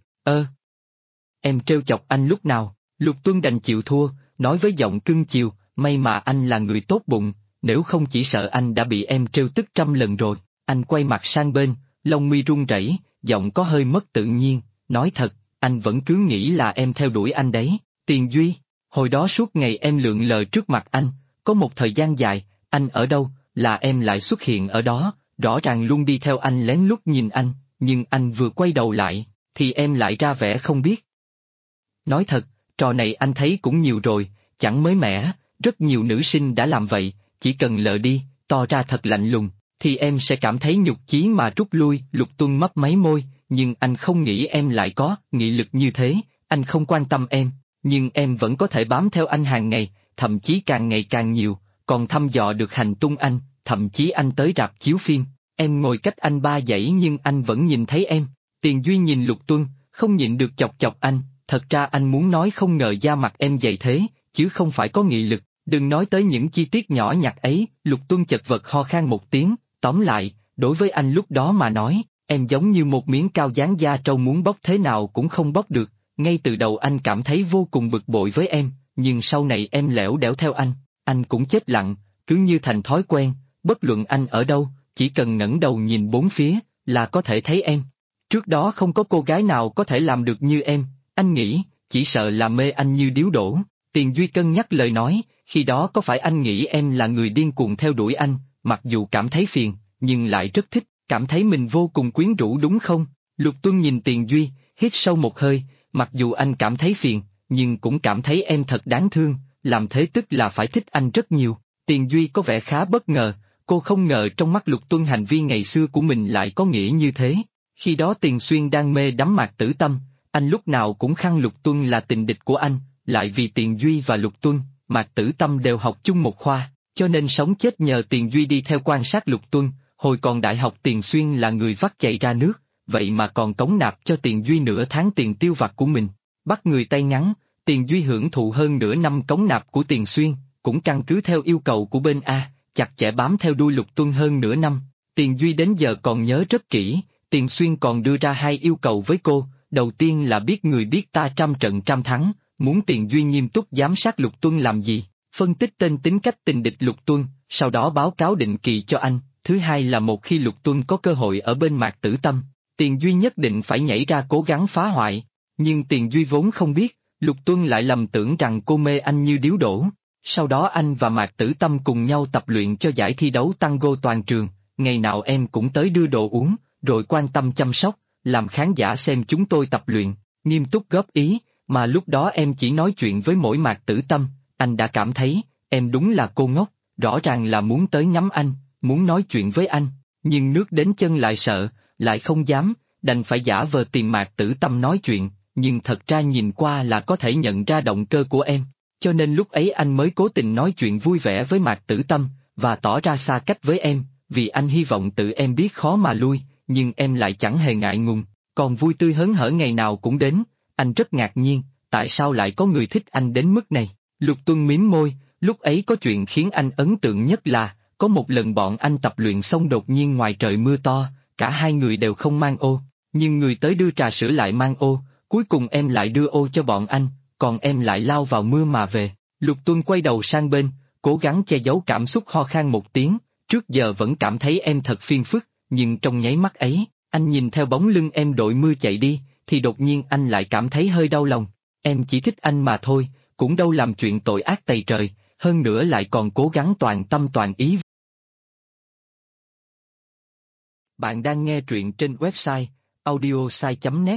Em trêu chọc anh lúc nào? Lục Tuân đành chịu thua, nói với giọng cưng chiều, may mà anh là người tốt bụng, nếu không chỉ sợ anh đã bị em trêu tức 100 lần rồi. Anh quay mặt sang bên, lông mi run rẩy, giọng có hơi mất tự nhiên, nói thật, anh vẫn cứ nghĩ là em theo đuổi anh đấy. Tiền Duy, hồi đó suốt ngày em lượn lờ trước mặt anh, có một thời gian dài, anh ở đâu, là em lại xuất hiện ở đó, rõ ràng luôn đi theo anh lén lút nhìn anh, nhưng anh vừa quay đầu lại, thì em lại ra vẻ không biết. Nói thật, trò này anh thấy cũng nhiều rồi, chẳng mới mẻ, rất nhiều nữ sinh đã làm vậy, chỉ cần lờ đi, to ra thật lạnh lùng, thì em sẽ cảm thấy nhục chí mà rút lui. Lục Tuân mấp máy môi, nhưng anh không nghĩ em lại có nghị lực như thế, anh không quan tâm em, nhưng em vẫn có thể bám theo anh hàng ngày, thậm chí càng ngày càng nhiều, còn thăm dò được hành tung anh, thậm chí anh tới rạp chiếu phim, em ngồi cách anh 3 dãy nhưng anh vẫn nhìn thấy em. Tiền Duy nhìn Lục Tuân, không nhịn được chọc chọc anh, thật ra anh muốn nói không ngờ da mặt em dày thế, chứ không phải có nghị lực, đừng nói tới những chi tiết nhỏ nhặt ấy. Lục Tuân chật vật ho khan một tiếng, tóm lại, đối với anh lúc đó mà nói, em giống như một miếng cao dán da trâu muốn bóc thế nào cũng không bóc được, ngay từ đầu anh cảm thấy vô cùng bực bội với em, nhưng sau này em lẻo đẻo theo anh cũng chết lặng, cứ như thành thói quen, bất luận anh ở đâu, chỉ cần ngẩng đầu nhìn bốn phía, là có thể thấy em. Trước đó không có cô gái nào có thể làm được như em, anh nghĩ, chỉ sợ là mê anh như điếu đổ. Tiền Duy cân nhắc lời nói, khi đó có phải anh nghĩ em là người điên cuồng theo đuổi anh, mặc dù cảm thấy phiền, nhưng lại rất thích, cảm thấy mình vô cùng quyến rũ đúng không? Lục Tuân nhìn Tiền Duy, hít sâu một hơi, mặc dù anh cảm thấy phiền, nhưng cũng cảm thấy em thật đáng thương, làm thế tức là phải thích anh rất nhiều. Tiền Duy có vẻ khá bất ngờ, cô không ngờ trong mắt Lục Tuân hành vi ngày xưa của mình lại có nghĩa như thế. Khi đó Tiền Xuyên đang mê đắm Mạc Tử Tâm, anh lúc nào cũng khăng Lục Tuân là tình địch của anh, lại vì Tiền Duy và Lục Tuân, Mạc Tử Tâm đều học chung một khoa, cho nên sống chết nhờ Tiền Duy đi theo quan sát Lục Tuân. Hồi còn đại học Tiền Xuyên là người vắt chạy ra nước, vậy mà còn cống nạp cho Tiền Duy nửa tháng tiền tiêu vặt của mình. Bắt người tay ngắn, Tiền Duy hưởng thụ hơn nửa năm cống nạp của Tiền Xuyên, cũng căn cứ theo yêu cầu của bên A, chặt chẽ bám theo đuôi Lục Tuân hơn nửa năm. Tiền Duy đến giờ còn nhớ rất kỹ, Tiền Xuyên còn đưa ra 2 yêu cầu với cô, đầu tiên là biết người biết ta trăm trận trăm thắng, muốn Tiền Duy nghiêm túc giám sát Lục Tuân làm gì, phân tích tên tính cách tình địch Lục Tuân, sau đó báo cáo định kỳ cho anh. Thứ hai là một khi Lục Tuân có cơ hội ở bên Mạc Tử Tâm, Tiền Duy nhất định phải nhảy ra cố gắng phá hoại. Nhưng Tiền Duy vốn không biết, Lục Tuân lại lầm tưởng rằng cô mê anh như điếu đổ. Sau đó anh và Mạc Tử Tâm cùng nhau tập luyện cho giải thi đấu tango toàn trường, ngày nào em cũng tới đưa đồ uống, rồi quan tâm chăm sóc, làm khán giả xem chúng tôi tập luyện, nghiêm túc góp ý, mà lúc đó em chỉ nói chuyện với mỗi Mạc Tử Tâm, anh đã cảm thấy, em đúng là cô ngốc, rõ ràng là muốn tới ngắm anh, muốn nói chuyện với anh, nhưng nước đến chân lại sợ, lại không dám, đành phải giả vờ tìm Mạc Tử Tâm nói chuyện, nhưng thật ra nhìn qua là có thể nhận ra động cơ của em, cho nên lúc ấy anh mới cố tình nói chuyện vui vẻ với Mạc Tử Tâm, và tỏ ra xa cách với em, vì anh hy vọng tự em biết khó mà lui, nhưng em lại chẳng hề ngại ngùng, còn vui tươi hớn hở ngày nào cũng đến, anh rất ngạc nhiên, tại sao lại có người thích anh đến mức này. Lục Tuân mím môi, lúc ấy có chuyện khiến anh ấn tượng nhất là, có một lần bọn anh tập luyện xong đột nhiên ngoài trời mưa to, cả hai người đều không mang ô, nhưng người tới đưa trà sữa lại mang ô, cuối cùng em lại đưa ô cho bọn anh, còn em lại lao vào mưa mà về. Lục Tuân quay đầu sang bên, cố gắng che giấu cảm xúc ho khan một tiếng, trước giờ vẫn cảm thấy em thật phiền phức, nhưng trong nháy mắt ấy, anh nhìn theo bóng lưng em đội mưa chạy đi, thì đột nhiên anh lại cảm thấy hơi đau lòng, em chỉ thích anh mà thôi, cũng đâu làm chuyện tội ác tày trời, hơn nữa lại còn cố gắng toàn tâm toàn ý Bạn đang nghe truyện trên website audiosai.net.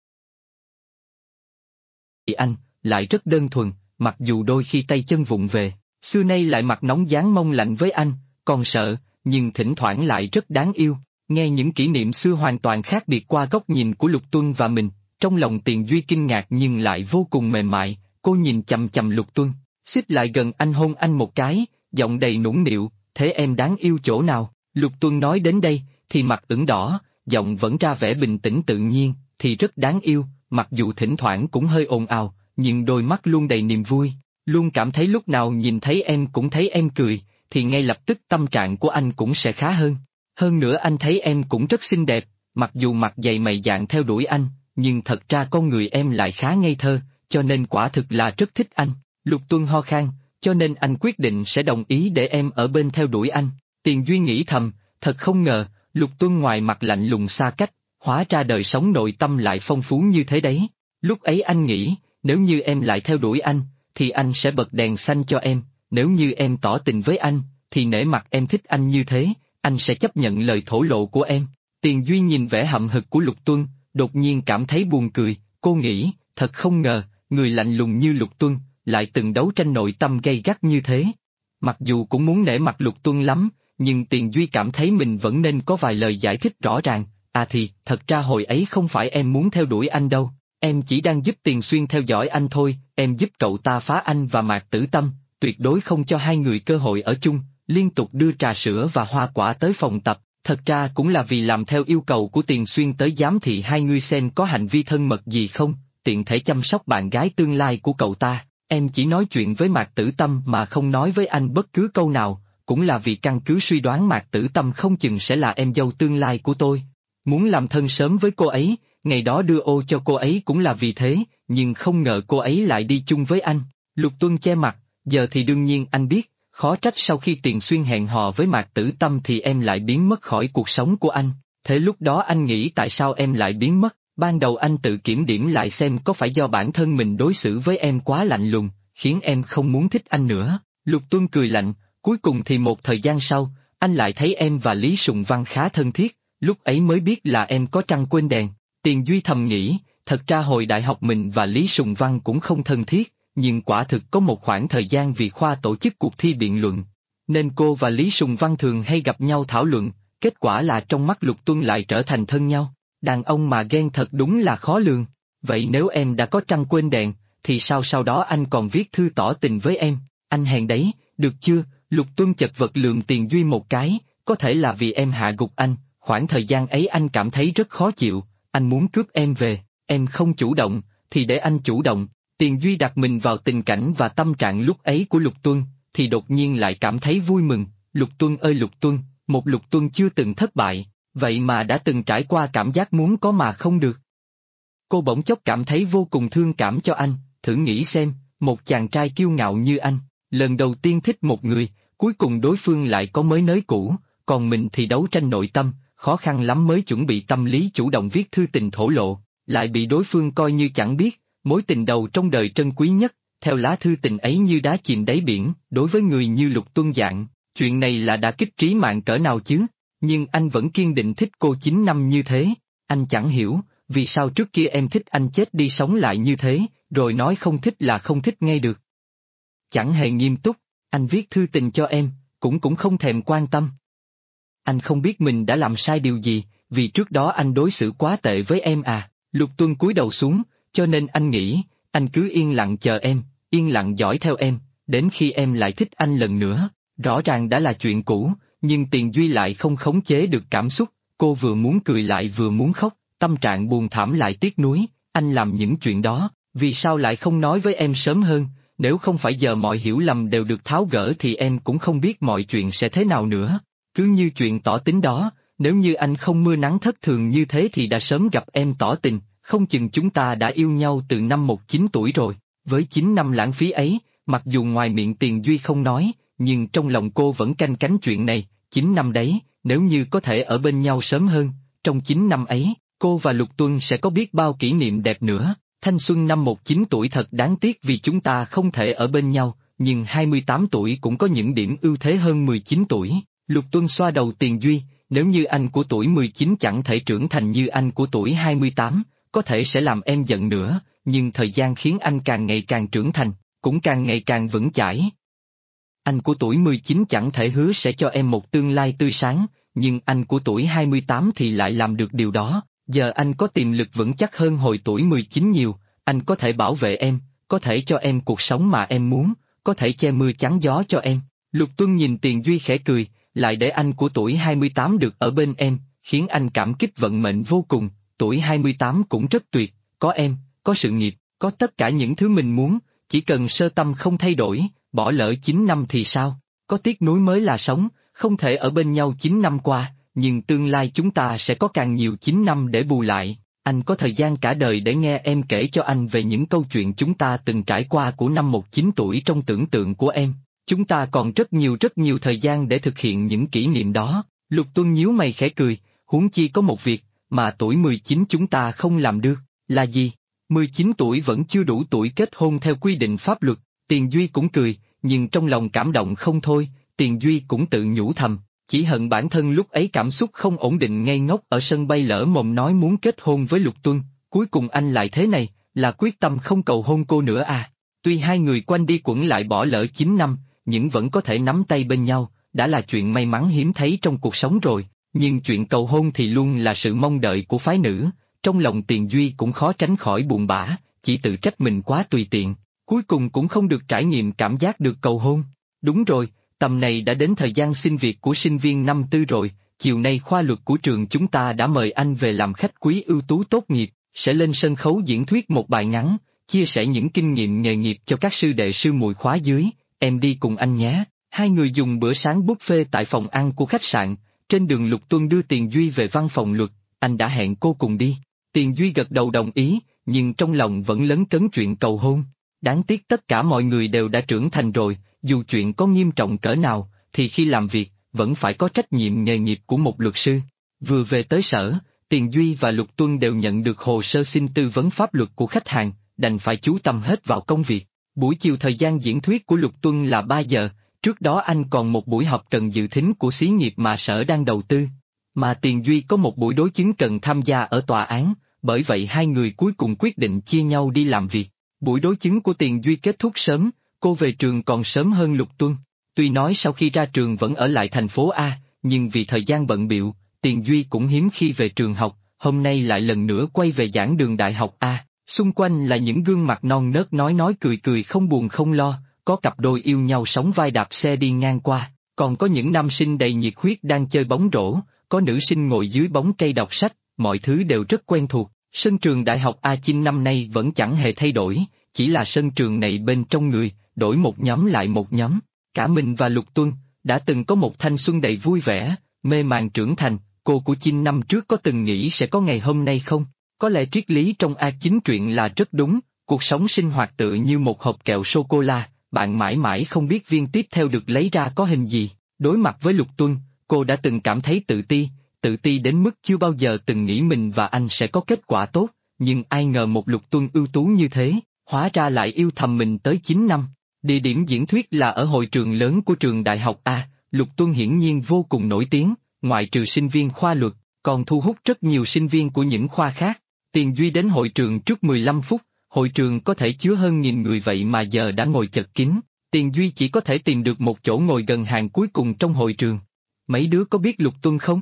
Anh, lại rất đơn thuần, mặc dù đôi khi tay chân vụng về, xưa nay lại mặt nóng dán mông lạnh với anh, còn sợ, nhưng thỉnh thoảng lại rất đáng yêu. Nghe những kỷ niệm xưa hoàn toàn khác biệt qua góc nhìn của Lục Tuân và mình, trong lòng Tiền Duy kinh ngạc nhưng lại vô cùng mềm mại. Cô nhìn chằm chằm Lục Tuân, xích lại gần anh hôn anh một cái, giọng đầy nũng nịu, thế em đáng yêu chỗ nào? Lục Tuân nói đến đây, thì mặt ửng đỏ, giọng vẫn ra vẻ bình tĩnh tự nhiên, thì rất đáng yêu, mặc dù thỉnh thoảng cũng hơi ồn ào, nhưng đôi mắt luôn đầy niềm vui, luôn cảm thấy lúc nào nhìn thấy em cũng thấy em cười, thì ngay lập tức tâm trạng của anh cũng sẽ khá hơn. Hơn nữa anh thấy em cũng rất xinh đẹp, mặc dù mặt dày mày dạn theo đuổi anh, nhưng thật ra con người em lại khá ngây thơ, cho nên quả thực là rất thích anh. Lục Tuân ho khan, cho nên anh quyết định sẽ đồng ý để em ở bên theo đuổi anh. Tiền Duy nghĩ thầm, thật không ngờ, Lục Tuân ngoài mặt lạnh lùng xa cách, hóa ra đời sống nội tâm lại phong phú như thế đấy. Lúc ấy anh nghĩ, nếu như em lại theo đuổi anh, thì anh sẽ bật đèn xanh cho em, nếu như em tỏ tình với anh, thì nể mặt em thích anh như thế, anh sẽ chấp nhận lời thổ lộ của em. Tiền Duy nhìn vẻ hậm hực của Lục Tuân, đột nhiên cảm thấy buồn cười, cô nghĩ, thật không ngờ, người lạnh lùng như Lục Tuân, lại từng đấu tranh nội tâm gay gắt như thế. Mặc dù cũng muốn nể mặt Lục Tuân lắm, nhưng Tiền Duy cảm thấy mình vẫn nên có vài lời giải thích rõ ràng, thì, thật ra hồi ấy không phải em muốn theo đuổi anh đâu, em chỉ đang giúp Tiền Xuyên theo dõi anh thôi, em giúp cậu ta phá anh và Mạc Tử Tâm, tuyệt đối không cho hai người cơ hội ở chung, liên tục đưa trà sữa và hoa quả tới phòng tập, thật ra cũng là vì làm theo yêu cầu của Tiền Xuyên tới giám thị hai người xem có hành vi thân mật gì không, tiện thể chăm sóc bạn gái tương lai của cậu ta. Em chỉ nói chuyện với Mạc Tử Tâm mà không nói với anh bất cứ câu nào, cũng là vì căn cứ suy đoán Mạc Tử Tâm không chừng sẽ là em dâu tương lai của tôi. Muốn làm thân sớm với cô ấy, ngày đó đưa ô cho cô ấy cũng là vì thế, nhưng không ngờ cô ấy lại đi chung với anh. Lục Tuân che mặt, giờ thì đương nhiên anh biết, khó trách sau khi Tiền Xuyên hẹn hò với Mạc Tử Tâm thì em lại biến mất khỏi cuộc sống của anh. Thế lúc đó anh nghĩ tại sao em lại biến mất? Ban đầu anh tự kiểm điểm lại xem có phải do bản thân mình đối xử với em quá lạnh lùng, khiến em không muốn thích anh nữa. Lục Tuân cười lạnh, cuối cùng thì một thời gian sau, anh lại thấy em và Lý Sùng Văn khá thân thiết, lúc ấy mới biết là em có trăng quên đèn. Tiền Duy thầm nghĩ, thật ra hồi đại học mình và Lý Sùng Văn cũng không thân thiết, nhưng quả thực có một khoảng thời gian vì khoa tổ chức cuộc thi biện luận, nên cô và Lý Sùng Văn thường hay gặp nhau thảo luận, kết quả là trong mắt Lục Tuân lại trở thành thân nhau. Đàn ông mà ghen thật đúng là khó lường. Vậy nếu em đã có trăng quên đèn, thì sao sau đó anh còn viết thư tỏ tình với em? Anh hèn đấy, được chưa? Lục Tuân chật vật lườm Tiền Duy một cái, có thể là vì em hạ gục anh, khoảng thời gian ấy anh cảm thấy rất khó chịu, anh muốn cướp em về, em không chủ động, thì để anh chủ động. Tiền Duy đặt mình vào tình cảnh và tâm trạng lúc ấy của Lục Tuân, thì đột nhiên lại cảm thấy vui mừng. Lục Tuân ơi Lục Tuân, một Lục Tuân chưa từng thất bại, vậy mà đã từng trải qua cảm giác muốn có mà không được. Cô bỗng chốc cảm thấy vô cùng thương cảm cho anh, thử nghĩ xem, một chàng trai kiêu ngạo như anh, lần đầu tiên thích một người, cuối cùng đối phương lại có mới nới cũ, còn mình thì đấu tranh nội tâm, khó khăn lắm mới chuẩn bị tâm lý chủ động viết thư tình thổ lộ, lại bị đối phương coi như chẳng biết, mối tình đầu trong đời trân quý nhất, theo lá thư tình ấy như đá chìm đáy biển, đối với người như Lục Tuân dạng, chuyện này là đả kích trí mạng cỡ nào chứ? Nhưng anh vẫn kiên định thích cô 9 năm như thế, anh chẳng hiểu, vì sao trước kia em thích anh chết đi sống lại như thế, rồi nói không thích là không thích ngay được. Chẳng hề nghiêm túc, anh viết thư tình cho em, cũng không thèm quan tâm. Anh không biết mình đã làm sai điều gì, vì trước đó anh đối xử quá tệ với em à. Lục Tuân cúi đầu xuống, cho nên anh nghĩ, anh cứ yên lặng chờ em, yên lặng dõi theo em, đến khi em lại thích anh lần nữa, rõ ràng đã là chuyện cũ. Nhưng Tiền Duy lại không khống chế được cảm xúc, cô vừa muốn cười lại vừa muốn khóc, tâm trạng buồn thảm lại tiếc nuối, anh làm những chuyện đó, vì sao lại không nói với em sớm hơn, nếu không phải giờ mọi hiểu lầm đều được tháo gỡ thì em cũng không biết mọi chuyện sẽ thế nào nữa. Cứ như chuyện tỏ tình đó, nếu như anh không mưa nắng thất thường như thế thì đã sớm gặp em tỏ tình, không chừng chúng ta đã yêu nhau từ năm 9 tuổi rồi, với 9 năm lãng phí ấy, mặc dù ngoài miệng Tiền Duy không nói, nhưng trong lòng cô vẫn canh cánh chuyện này, 9 năm đấy, nếu như có thể ở bên nhau sớm hơn, trong 9 năm ấy, cô và Lục Tuân sẽ có biết bao kỷ niệm đẹp nữa. Thanh xuân năm 9 tuổi thật đáng tiếc vì chúng ta không thể ở bên nhau, nhưng 28 tuổi cũng có những điểm ưu thế hơn 19 tuổi. Lục Tuân xoa đầu Tiền Duy, Nếu như anh của tuổi 19 chẳng thể trưởng thành như anh của tuổi 28, có thể sẽ làm em giận nữa, nhưng thời gian khiến anh càng ngày càng trưởng thành, cũng càng ngày càng vững chãi. Anh của tuổi 19 chẳng thể hứa sẽ cho em một tương lai tươi sáng, nhưng anh của tuổi 28 thì lại làm được điều đó. Giờ anh có tiềm lực vững chắc hơn hồi tuổi 19 nhiều, anh có thể bảo vệ em, có thể cho em cuộc sống mà em muốn, có thể che mưa chắn gió cho em. Lục Tuân nhìn Tiền Duy khẽ cười, lại để anh của tuổi 28 được ở bên em, khiến anh cảm kích vận mệnh vô cùng. Tuổi 28 cũng rất tuyệt, có em, có sự nghiệp, có tất cả những thứ mình muốn, chỉ cần sơ tâm không thay đổi, bỏ lỡ 9 năm thì sao? Có tiếc nuối mới là sống, không thể ở bên nhau 9 năm qua, nhưng tương lai chúng ta sẽ có càng nhiều 9 năm để bù lại. Anh có thời gian cả đời để nghe em kể cho anh về những câu chuyện chúng ta từng trải qua của năm 19 tuổi trong tưởng tượng của em. Chúng ta còn rất nhiều thời gian để thực hiện những kỷ niệm đó. Lục Tuân nhíu mày khẽ cười, huống chi có một việc mà tuổi 19 chúng ta không làm được, là gì? 19 tuổi vẫn chưa đủ tuổi kết hôn theo quy định pháp luật. Tiền Duy cũng cười, nhưng trong lòng cảm động không thôi. Tiền Duy cũng tự nhủ thầm, chỉ hận bản thân lúc ấy cảm xúc không ổn định ngây ngốc ở sân bay lỡ mồm nói muốn kết hôn với Lục Tuân, cuối cùng anh lại thế này, là quyết tâm không cầu hôn cô nữa à? Tuy hai người quanh đi quẩn lại bỏ lỡ 9 năm, nhưng vẫn có thể nắm tay bên nhau, đã là chuyện may mắn hiếm thấy trong cuộc sống rồi, nhưng chuyện cầu hôn thì luôn là sự mong đợi của phái nữ. Trong lòng Tiền Duy cũng khó tránh khỏi buồn bã, chỉ tự trách mình quá tùy tiện, cuối cùng cũng không được trải nghiệm cảm giác được cầu hôn. Đúng rồi, tầm này đã đến thời gian xin việc của sinh viên năm tư rồi, chiều nay khoa luật của trường chúng ta đã mời anh về làm khách quý ưu tú tốt nghiệp, sẽ lên sân khấu diễn thuyết một bài ngắn, chia sẻ những kinh nghiệm nghề nghiệp cho các sư đệ sư muội khóa dưới, em đi cùng anh nhé. Hai người dùng bữa sáng buffet tại phòng ăn của khách sạn, trên đường Lục Tuân đưa Tiền Duy về văn phòng luật, anh đã hẹn cô cùng đi. Tiền Duy gật đầu đồng ý, nhưng trong lòng vẫn lấn cấn chuyện cầu hôn. Đáng tiếc tất cả mọi người đều đã trưởng thành rồi, dù chuyện có nghiêm trọng cỡ nào, thì khi làm việc, vẫn phải có trách nhiệm nghề nghiệp của một luật sư. Vừa về tới sở, Tiền Duy và Lục Tuân đều nhận được hồ sơ xin tư vấn pháp luật của khách hàng, đành phải chú tâm hết vào công việc. Buổi chiều thời gian diễn thuyết của Lục Tuân là 3 giờ, trước đó anh còn một buổi họp cần dự thính của xí nghiệp mà sở đang đầu tư. Mà Tiền Duy có một buổi đối chứng cần tham gia ở tòa án, bởi vậy hai người cuối cùng quyết định chia nhau đi làm việc. Buổi đối chứng của Tiền Duy kết thúc sớm, cô về trường còn sớm hơn Lục Tuân. Tuy nói sau khi ra trường vẫn ở lại thành phố A, nhưng vì thời gian bận bịu, Tiền Duy cũng hiếm khi về trường học, hôm nay lại lần nữa quay về giảng đường đại học A. Xung quanh là những gương mặt non nớt nói cười cười không buồn không lo, có cặp đôi yêu nhau sóng vai đạp xe đi ngang qua, còn có những nam sinh đầy nhiệt huyết đang chơi bóng rổ, có nữ sinh ngồi dưới bóng cây đọc sách, mọi thứ đều rất quen thuộc. Sân trường đại học A Chinh năm nay vẫn chẳng hề thay đổi, chỉ là sân trường này bên trong người, đổi một nhóm lại một nhóm. Cả mình và Lục Tuân, đã từng có một thanh xuân đầy vui vẻ, mê màng trưởng thành, cô của Chinh năm trước có từng nghĩ sẽ có ngày hôm nay không? Có lẽ triết lý trong A Chính truyện là rất đúng, cuộc sống sinh hoạt tựa như một hộp kẹo sô-cô-la, bạn mãi mãi không biết viên tiếp theo được lấy ra có hình gì. Đối mặt với Lục Tuân, cô đã từng cảm thấy tự ti đến mức chưa bao giờ từng nghĩ mình và anh sẽ có kết quả tốt, nhưng ai ngờ một Lục Tuân ưu tú như thế, hóa ra lại yêu thầm mình tới 9 năm. Địa điểm diễn thuyết là ở hội trường lớn của trường đại học A, Lục Tuân hiển nhiên vô cùng nổi tiếng, ngoại trừ sinh viên khoa luật, còn thu hút rất nhiều sinh viên của những khoa khác. Tiền Duy đến hội trường trước 15 phút, hội trường có thể chứa hơn 1000 người vậy mà giờ đã ngồi chật kín, Tiền Duy chỉ có thể tìm được một chỗ ngồi gần hàng cuối cùng trong hội trường. Mấy đứa có biết Lục Tuân không?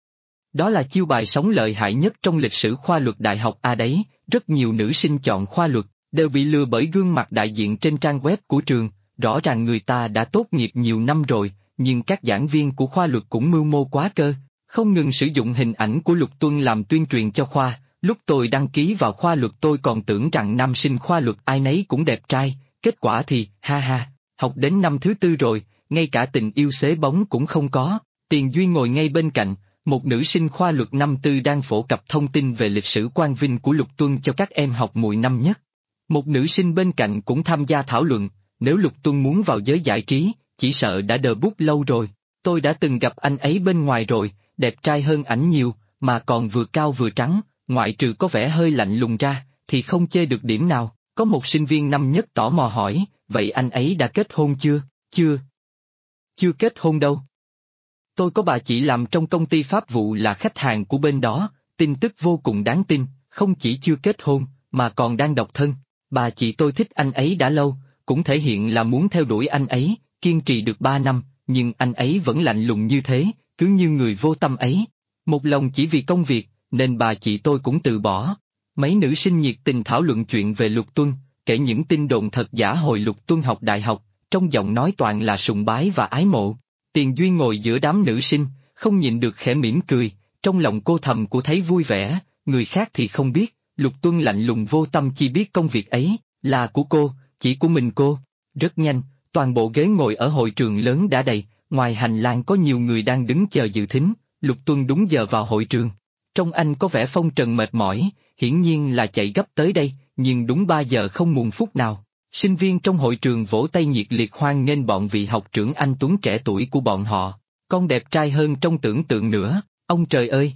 Đó là chiêu bài sống lợi hại nhất trong lịch sử khoa luật đại học A đấy, rất nhiều nữ sinh chọn khoa luật, đều bị lừa bởi gương mặt đại diện trên trang web của trường, rõ ràng người ta đã tốt nghiệp nhiều năm rồi, nhưng các giảng viên của khoa luật cũng mưu mô quá cơ, không ngừng sử dụng hình ảnh của Lục Tuân làm tuyên truyền cho khoa. Lúc tôi đăng ký vào khoa luật tôi còn tưởng rằng nam sinh khoa luật ai nấy cũng đẹp trai, kết quả thì, ha ha, học đến năm thứ 4 rồi, ngay cả tình yêu xế bóng cũng không có. Tiền Duy ngồi ngay bên cạnh, một nữ sinh khoa luật năm 4 đang phổ cập thông tin về lịch sử quang vinh của Lục Tuân cho các em học mùi năm nhất. Một nữ sinh bên cạnh cũng tham gia thảo luận, nếu Lục Tuân muốn vào giới giải trí, chỉ sợ đã đờ bút lâu rồi, tôi đã từng gặp anh ấy bên ngoài rồi, đẹp trai hơn ảnh nhiều, mà còn vừa cao vừa trắng. Ngoại trừ có vẻ hơi lạnh lùng ra, thì không chê được điểm nào. Có một sinh viên năm nhất tò mò hỏi, vậy anh ấy đã kết hôn chưa? Chưa kết hôn đâu. Tôi có bà chị làm trong công ty pháp vụ là khách hàng của bên đó, tin tức vô cùng đáng tin, không chỉ chưa kết hôn, mà còn đang độc thân. Bà chị tôi thích anh ấy đã lâu, cũng thể hiện là muốn theo đuổi anh ấy, kiên trì được 3 năm, nhưng anh ấy vẫn lạnh lùng như thế, cứ như người vô tâm ấy. Một lòng chỉ vì công việc, nên bà chị tôi cũng từ bỏ. Mấy nữ sinh nhiệt tình thảo luận chuyện về Lục Tuân, kể những tin đồn thật giả hồi Lục Tuân học đại học, trong giọng nói toàn là sùng bái và ái mộ. Tiền Duy ngồi giữa đám nữ sinh, không nhịn được khẽ mỉm cười, trong lòng cô thầm của thấy vui vẻ, người khác thì không biết, Lục Tuân lạnh lùng vô tâm chỉ biết công việc ấy, là của cô, chỉ của mình cô. Rất nhanh, toàn bộ ghế ngồi ở hội trường lớn đã đầy, ngoài hành lang có nhiều người đang đứng chờ dự thính, Lục Tuân đúng giờ vào hội trường. Trông anh có vẻ phong trần mệt mỏi, hiển nhiên là chạy gấp tới đây, nhưng đúng 3 giờ không muộn phút nào. Sinh viên trong hội trường vỗ tay nhiệt liệt hoan nghênh bọn vị học trưởng anh Tuấn trẻ tuổi của bọn họ. Con đẹp trai hơn trong tưởng tượng nữa, ông trời ơi!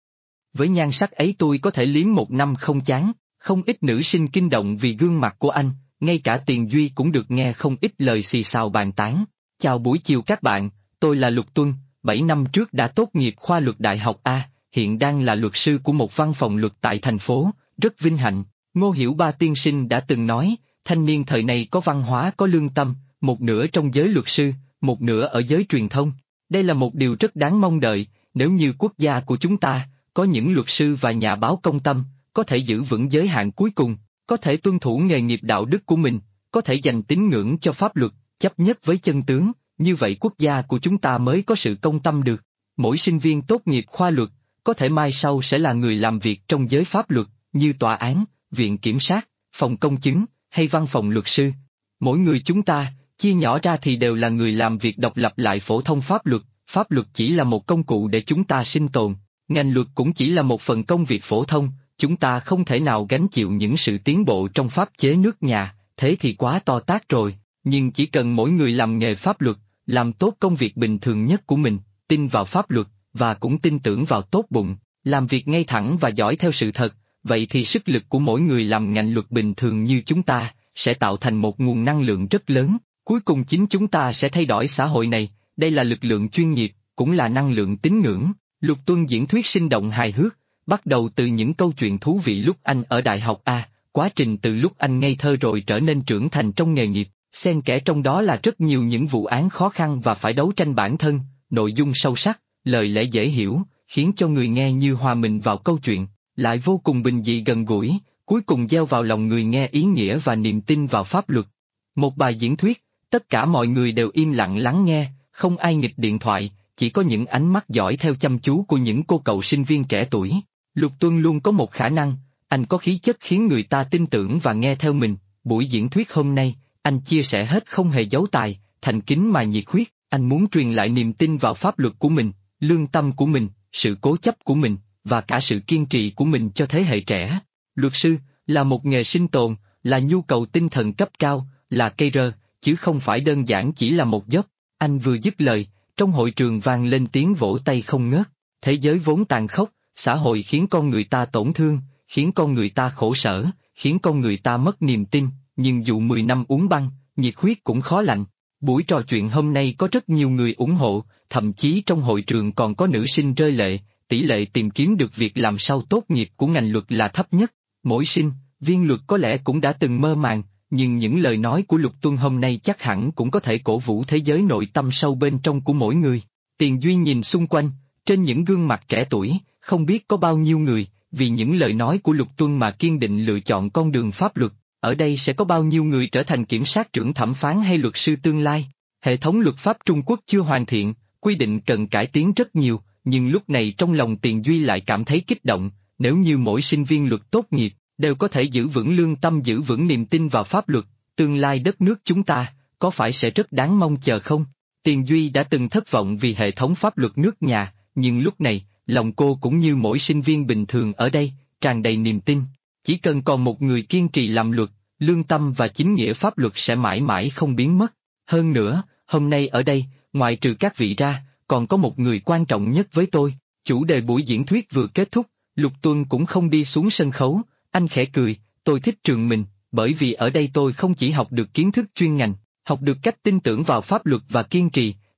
Với nhan sắc ấy tôi có thể liếm 1 năm không chán, không ít nữ sinh kinh động vì gương mặt của anh, ngay cả Tiền Duy cũng được nghe không ít lời xì xào bàn tán. Chào buổi chiều các bạn, tôi là Lục Tuân, 7 năm trước đã tốt nghiệp khoa luật Đại học A, hiện đang là luật sư của một văn phòng luật tại thành phố, rất vinh hạnh. Ngô Hiểu Ba tiên sinh đã từng nói, thanh niên thời này có văn hóa có lương tâm, một nửa trong giới luật sư, một nửa ở giới truyền thông. Đây là một điều rất đáng mong đợi, nếu như quốc gia của chúng ta, có những luật sư và nhà báo công tâm, có thể giữ vững giới hạn cuối cùng, có thể tuân thủ nghề nghiệp đạo đức của mình, có thể dành tín ngưỡng cho pháp luật, chấp nhất với chân tướng, như vậy quốc gia của chúng ta mới có sự công tâm được. Mỗi sinh viên tốt nghiệp khoa luật, có thể mai sau sẽ là người làm việc trong giới pháp luật, như tòa án, viện kiểm sát, phòng công chứng, hay văn phòng luật sư. Mỗi người chúng ta, chia nhỏ ra thì đều là người làm việc độc lập lại phổ thông pháp luật chỉ là một công cụ để chúng ta sinh tồn, ngành luật cũng chỉ là một phần công việc phổ thông, chúng ta không thể nào gánh chịu những sự tiến bộ trong pháp chế nước nhà, thế thì quá to tát rồi, nhưng chỉ cần mỗi người làm nghề pháp luật, làm tốt công việc bình thường nhất của mình, tin vào pháp luật, và cũng tin tưởng vào tốt bụng, làm việc ngay thẳng và giỏi theo sự thật, vậy thì sức lực của mỗi người làm ngành luật bình thường như chúng ta, sẽ tạo thành một nguồn năng lượng rất lớn, cuối cùng chính chúng ta sẽ thay đổi xã hội này, đây là lực lượng chuyên nghiệp, cũng là năng lượng tín ngưỡng. Lục Tuân diễn thuyết sinh động hài hước, bắt đầu từ những câu chuyện thú vị lúc anh ở Đại học A, quá trình từ lúc anh ngây thơ rồi trở nên trưởng thành trong nghề nghiệp, xen kẽ trong đó là rất nhiều những vụ án khó khăn và phải đấu tranh bản thân, nội dung sâu sắc, lời lẽ dễ hiểu, khiến cho người nghe như hòa mình vào câu chuyện, lại vô cùng bình dị gần gũi, cuối cùng gieo vào lòng người nghe ý nghĩa và niềm tin vào pháp luật. Một bài diễn thuyết, tất cả mọi người đều im lặng lắng nghe, không ai nghịch điện thoại, chỉ có những ánh mắt dõi theo chăm chú của những cô cậu sinh viên trẻ tuổi. Lục Tuân luôn có một khả năng, anh có khí chất khiến người ta tin tưởng và nghe theo mình. Buổi diễn thuyết hôm nay, anh chia sẻ hết không hề giấu tài, thành kính mà nhiệt huyết, anh muốn truyền lại niềm tin vào pháp luật của mình, lương tâm của mình, sự cố chấp của mình, và cả sự kiên trì của mình cho thế hệ trẻ. Luật sư, là một nghề sinh tồn, là nhu cầu tinh thần cấp cao, là cây rơ, chứ không phải đơn giản chỉ là một job. Anh vừa dứt lời, trong hội trường vang lên tiếng vỗ tay không ngớt. Thế giới vốn tàn khốc, xã hội khiến con người ta tổn thương, khiến con người ta khổ sở, khiến con người ta mất niềm tin, nhưng dù 10 năm uống băng, nhiệt huyết cũng khó lạnh. Buổi trò chuyện hôm nay có rất nhiều người ủng hộ, thậm chí trong hội trường còn có nữ sinh rơi lệ, tỷ lệ tìm kiếm được việc làm sau tốt nghiệp của ngành luật là thấp nhất. Mỗi sinh viên luật có lẽ cũng đã từng mơ màng, nhưng những lời nói của Lục Tuân hôm nay chắc hẳn cũng có thể cổ vũ thế giới nội tâm sâu bên trong của mỗi người. Tiền Duy nhìn xung quanh, trên những gương mặt trẻ tuổi, không biết có bao nhiêu người, vì những lời nói của Lục Tuân mà kiên định lựa chọn con đường pháp luật, ở đây sẽ có bao nhiêu người trở thành kiểm sát trưởng thẩm phán hay luật sư tương lai. Hệ thống luật pháp Trung Quốc chưa hoàn thiện, quy định cần cải tiến rất nhiều, nhưng lúc này trong lòng Tiền Duy lại cảm thấy kích động, nếu như mỗi sinh viên luật tốt nghiệp, đều có thể giữ vững lương tâm giữ vững niềm tin vào pháp luật, tương lai đất nước chúng ta, có phải sẽ rất đáng mong chờ không? Tiền Duy đã từng thất vọng vì hệ thống pháp luật nước nhà, nhưng lúc này, lòng cô cũng như mỗi sinh viên bình thường ở đây, tràn đầy niềm tin. Chỉ cần còn một người kiên trì làm luật, lương tâm và chính nghĩa pháp luật sẽ mãi mãi không biến mất. Hơn nữa, hôm nay ở đây, ngoại trừ các vị ra, còn có một người quan trọng nhất với tôi. Chủ đề buổi diễn thuyết vừa kết thúc, Lục Tuân cũng không đi xuống sân khấu, anh khẽ cười, tôi thích trường mình, bởi vì ở đây tôi không chỉ học được kiến thức chuyên ngành, học được cách tin tưởng vào pháp luật và kiên trì,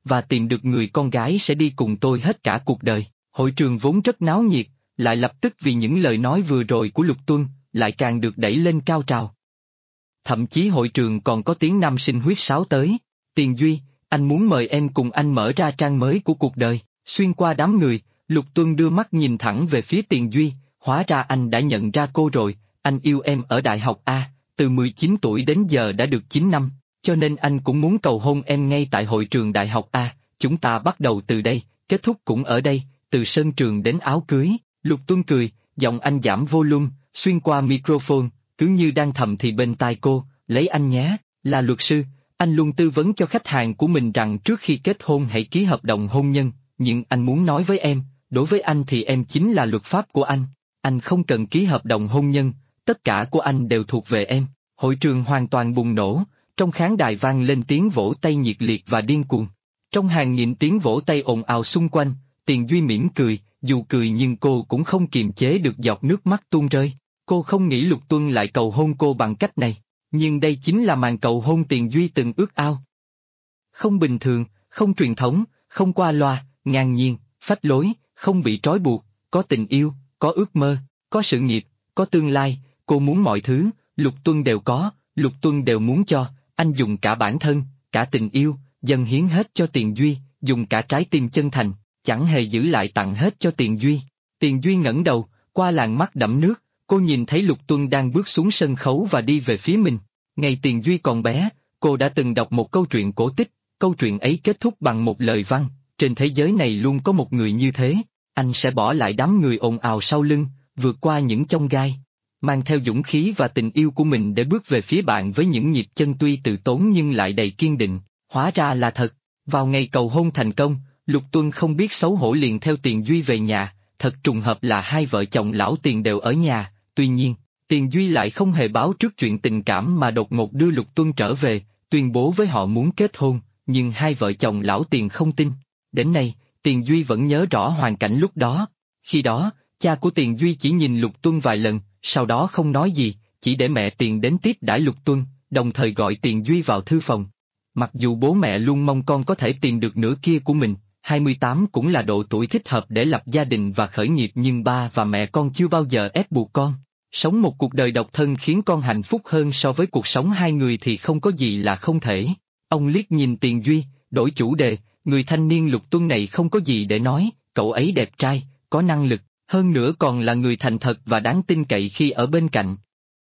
và tìm được người con gái sẽ đi cùng tôi hết cả cuộc đời. Hội trường vốn rất náo nhiệt, lại lập tức vì những lời nói vừa rồi của Lục Tuân, lại càng được đẩy lên cao trào. Thậm chí hội trường còn có tiếng nam sinh huýt sáo tới. Tiền Duy, anh muốn mời em cùng anh mở ra trang mới của cuộc đời. Xuyên qua đám người, Lục Tuân đưa mắt nhìn thẳng về phía Tiền Duy, hóa ra anh đã nhận ra cô rồi, anh yêu em ở đại học A, từ 19 tuổi đến giờ đã được 9 năm, cho nên anh cũng muốn cầu hôn em ngay tại hội trường đại học A, chúng ta bắt đầu từ đây, kết thúc cũng ở đây, từ sân trường đến áo cưới. Lục Tuân cười, giọng anh giảm volume, xuyên qua microphone, cứ như đang thầm thì bên tai cô, lấy anh nhé, là luật sư, anh luôn tư vấn cho khách hàng của mình rằng trước khi kết hôn hãy ký hợp đồng hôn nhân, nhưng anh muốn nói với em, đối với anh thì em chính là luật pháp của anh không cần ký hợp đồng hôn nhân, tất cả của anh đều thuộc về em. Hội trường hoàn toàn bùng nổ, trong khán đài vang lên tiếng vỗ tay nhiệt liệt và điên cuồng. Trong hàng nghìn tiếng vỗ tay ồn ào xung quanh, Tiền Duy mỉm cười, dù cười nhưng cô cũng không kiềm chế được giọt nước mắt tuôn rơi. Cô không nghĩ Lục Tuân lại cầu hôn cô bằng cách này, nhưng đây chính là màn cầu hôn Tiền Duy từng ước ao. Không bình thường, không truyền thống, không qua loa, ngang nhiên, phách lối, không bị trói buộc, có tình yêu, có ước mơ, có sự nghiệp, có tương lai, cô muốn mọi thứ, Lục Tuân đều có, Lục Tuân đều muốn cho, anh dùng cả bản thân, cả tình yêu, dâng hiến hết cho Tiền Duy, dùng cả trái tim chân thành, chẳng hề giữ lại tặng hết cho Tiền Duy. Tiền Duy ngẩng đầu, qua làn mắt đẫm nước, cô nhìn thấy Lục Tuân đang bước xuống sân khấu và đi về phía mình. Ngày Tiền Duy còn bé, cô đã từng đọc một câu chuyện cổ tích, câu chuyện ấy kết thúc bằng một lời văn, trên thế giới này luôn có một người như thế, anh sẽ bỏ lại đám người ồn ào sau lưng, vượt qua những chông gai, mang theo dũng khí và tình yêu của mình để bước về phía bạn với những nhịp chân tuy từ tốn nhưng lại đầy kiên định. Hóa ra là thật. Vào ngày cầu hôn thành công, Lục Tuân không biết xấu hổ liền theo Tiền Duy về nhà, thật trùng hợp là hai vợ chồng lão Tiền đều ở nhà, tuy nhiên, Tiền Duy lại không hề báo trước chuyện tình cảm mà đột ngột đưa Lục Tuân trở về, tuyên bố với họ muốn kết hôn, nhưng hai vợ chồng lão Tiền không tin. Đến nay, Tiền Duy vẫn nhớ rõ hoàn cảnh lúc đó. Khi đó, cha của Tiền Duy chỉ nhìn Lục Tuân vài lần, sau đó không nói gì, chỉ để mẹ Tiền đến tiếp đãi Lục Tuân, đồng thời gọi Tiền Duy vào thư phòng. Mặc dù bố mẹ luôn mong con có thể tìm được nửa kia của mình, 28 cũng là độ tuổi thích hợp để lập gia đình và khởi nghiệp, nhưng ba và mẹ con chưa bao giờ ép buộc con. Sống một cuộc đời độc thân khiến con hạnh phúc hơn so với cuộc sống hai người thì không có gì là không thể. Ông liếc nhìn Tiền Duy, đổi chủ đề, người thanh niên Lục Tuân này không có gì để nói, cậu ấy đẹp trai, có năng lực, hơn nữa còn là người thành thật và đáng tin cậy khi ở bên cạnh.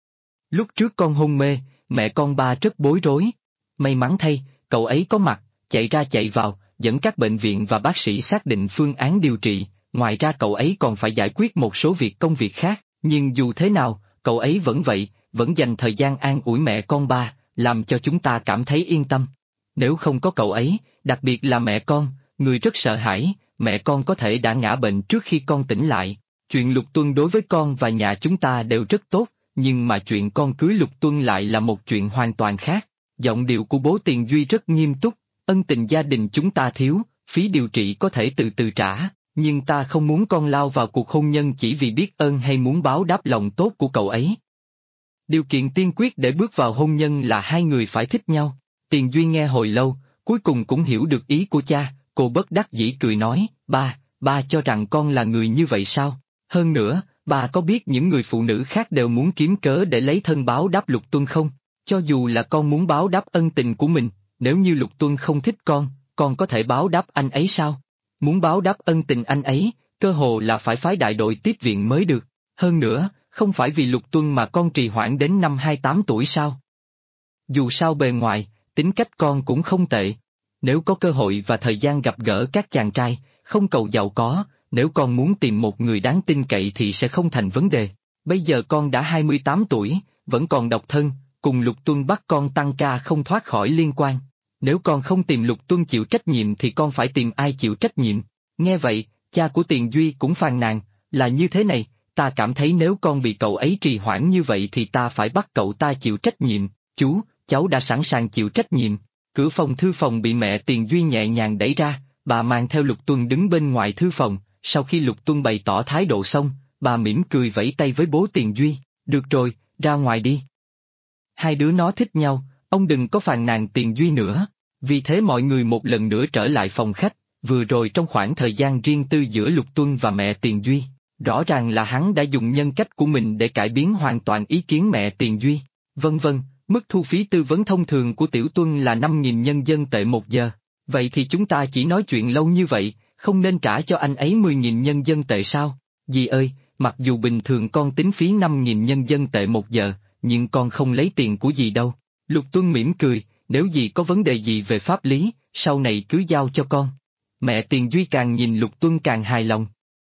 Lúc trước con hôn mê, mẹ con ba rất bối rối. May mắn thay, cậu ấy có mặt, chạy ra chạy vào, dẫn các bệnh viện và bác sĩ xác định phương án điều trị, ngoài ra cậu ấy còn phải giải quyết một số công việc khác, nhưng dù thế nào, cậu ấy vẫn vậy, vẫn dành thời gian an ủi mẹ con ba, làm cho chúng ta cảm thấy yên tâm. Nếu không có cậu ấy, đặc biệt là mẹ con, người rất sợ hãi, mẹ con có thể đã ngã bệnh trước khi con tỉnh lại. Chuyện Lục Tuân đối với con và nhà chúng ta đều rất tốt, nhưng mà chuyện con cưới Lục Tuân lại là một chuyện hoàn toàn khác. Giọng điệu của bố Tiền Duy rất nghiêm túc, ân tình gia đình chúng ta thiếu, phí điều trị có thể từ từ trả, nhưng ta không muốn con lao vào cuộc hôn nhân chỉ vì biết ơn hay muốn báo đáp lòng tốt của cậu ấy. Điều kiện tiên quyết để bước vào hôn nhân là hai người phải thích nhau. Tiền Duy nghe hồi lâu, cuối cùng cũng hiểu được ý của cha, cô bất đắc dĩ cười nói, ba cho rằng con là người như vậy sao? Hơn nữa, bà có biết những người phụ nữ khác đều muốn kiếm cớ để lấy thân báo đáp Lục Tuân không? Cho dù là con muốn báo đáp ân tình của mình, nếu như Lục Tuân không thích con có thể báo đáp anh ấy sao? Muốn báo đáp ân tình anh ấy, cơ hồ là phải phái đại đội tiếp viện mới được. Hơn nữa, không phải vì Lục Tuân mà con trì hoãn đến năm 28 tuổi sao? Dù sao bề ngoài, tính cách con cũng không tệ. Nếu có cơ hội và thời gian gặp gỡ các chàng trai, không cầu giàu có, nếu con muốn tìm một người đáng tin cậy thì sẽ không thành vấn đề. Bây giờ con đã 28 tuổi, vẫn còn độc thân, cùng Lục Tuân bắt con tăng ca không thoát khỏi liên quan. Nếu con không tìm Lục Tuân chịu trách nhiệm thì con phải tìm ai chịu trách nhiệm? Nghe vậy, cha của Tiền Duy cũng phàn nàn, là như thế này, ta cảm thấy nếu con bị cậu ấy trì hoãn như vậy thì ta phải bắt cậu ta chịu trách nhiệm. Chú, cháu đã sẵn sàng chịu trách nhiệm. Cửa phòng thư phòng bị mẹ Tiền Duy nhẹ nhàng đẩy ra, bà mang theo Lục Tuân đứng bên ngoài thư phòng, sau khi Lục Tuân bày tỏ thái độ xong, bà mỉm cười vẫy tay với bố Tiền Duy, được rồi, ra ngoài đi. Hai đứa nó thích nhau, ông đừng có phàn nàn Tiền Duy nữa. Vì thế mọi người một lần nữa trở lại phòng khách, vừa rồi trong khoảng thời gian riêng tư giữa Lục Tuân và mẹ Tiền Duy, rõ ràng là hắn đã dùng nhân cách của mình để cải biến hoàn toàn ý kiến mẹ Tiền Duy. Vân vân, mức thu phí tư vấn thông thường của Tiểu Tuân là 5.000 nhân dân tệ 1 giờ. Vậy thì chúng ta chỉ nói chuyện lâu như vậy, không nên trả cho anh ấy 10.000 nhân dân tệ sao? Dì ơi, mặc dù bình thường con tính phí 5.000 nhân dân tệ 1 giờ, nhưng con không lấy tiền của dì đâu. Lục Tuân mỉm cười, nếu dì có vấn đề gì về pháp lý, sau này cứ giao cho con. Mẹ Tiền Duy càng nhìn Lục Tuân càng hài lòng.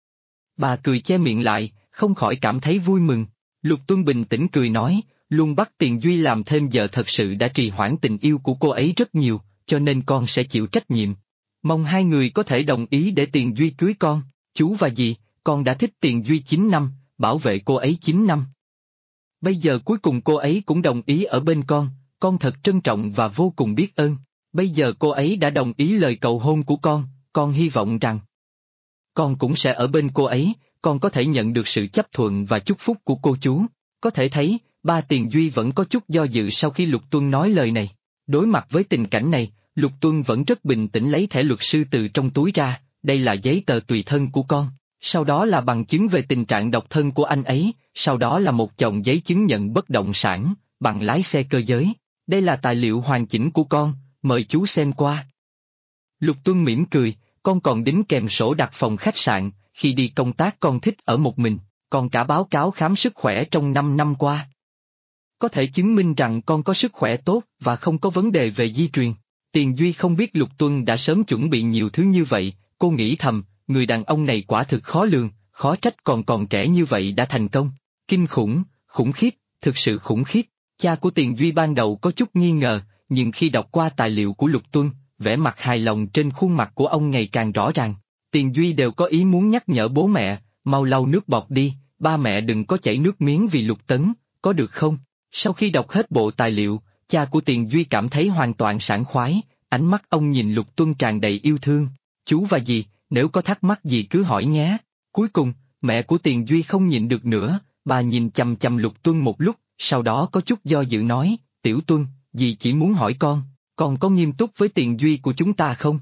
Bà cười che miệng lại, không khỏi cảm thấy vui mừng. Lục Tuân bình tĩnh cười nói, luôn bắt Tiền Duy làm thêm giờ thật sự đã trì hoãn tình yêu của cô ấy rất nhiều, cho nên con sẽ chịu trách nhiệm. Mong hai người có thể đồng ý để Tiền Duy cưới con. Chú và dì, con đã thích Tiền Duy 9 năm, bảo vệ cô ấy 9 năm. Bây giờ cuối cùng cô ấy cũng đồng ý ở bên con thật trân trọng và vô cùng biết ơn. Bây giờ cô ấy đã đồng ý lời cầu hôn của con hy vọng rằng con cũng sẽ ở bên cô ấy, con có thể nhận được sự chấp thuận và chúc phúc của cô chú. Có thể thấy, ba Tiền Duy vẫn có chút do dự sau khi Lục Tuân nói lời này. Đối mặt với tình cảnh này, Lục Tuân vẫn rất bình tĩnh lấy thẻ luật sư từ trong túi ra, đây là giấy tờ tùy thân của con, sau đó là bằng chứng về tình trạng độc thân của anh ấy, sau đó là một chồng giấy chứng nhận bất động sản, bằng lái xe cơ giới. Đây là tài liệu hoàn chỉnh của con, mời chú xem qua. Lục Tuân mỉm cười, con còn đính kèm sổ đặt phòng khách sạn, khi đi công tác con thích ở một mình, còn cả báo cáo khám sức khỏe trong 5 năm qua. Có thể chứng minh rằng con có sức khỏe tốt và không có vấn đề về di truyền. Tiền Duy không biết Lục Tuân đã sớm chuẩn bị nhiều thứ như vậy, cô nghĩ thầm, người đàn ông này quả thực khó lường, khó trách còn trẻ như vậy đã thành công. Kinh khủng, khủng khiếp, thực sự khủng khiếp. Cha của Tiền Duy ban đầu có chút nghi ngờ, nhưng khi đọc qua tài liệu của Lục Tuân, vẻ mặt hài lòng trên khuôn mặt của ông ngày càng rõ ràng. Tiền Duy đều có ý muốn nhắc nhở bố mẹ, mau lau nước bọt đi, ba mẹ đừng có chảy nước miếng vì Lục Tấn, có được không? Sau khi đọc hết bộ tài liệu, cha của Tiền Duy cảm thấy hoàn toàn sảng khoái, ánh mắt ông nhìn Lục Tuân tràn đầy yêu thương. Chú và dì, nếu có thắc mắc gì cứ hỏi nhé. Cuối cùng, mẹ của Tiền Duy không nhịn được nữa, bà nhìn chằm chằm Lục Tuân một lúc, sau đó có chút do dự nói, Tiểu Tuân, dì chỉ muốn hỏi con có nghiêm túc với Tiền Duy của chúng ta không?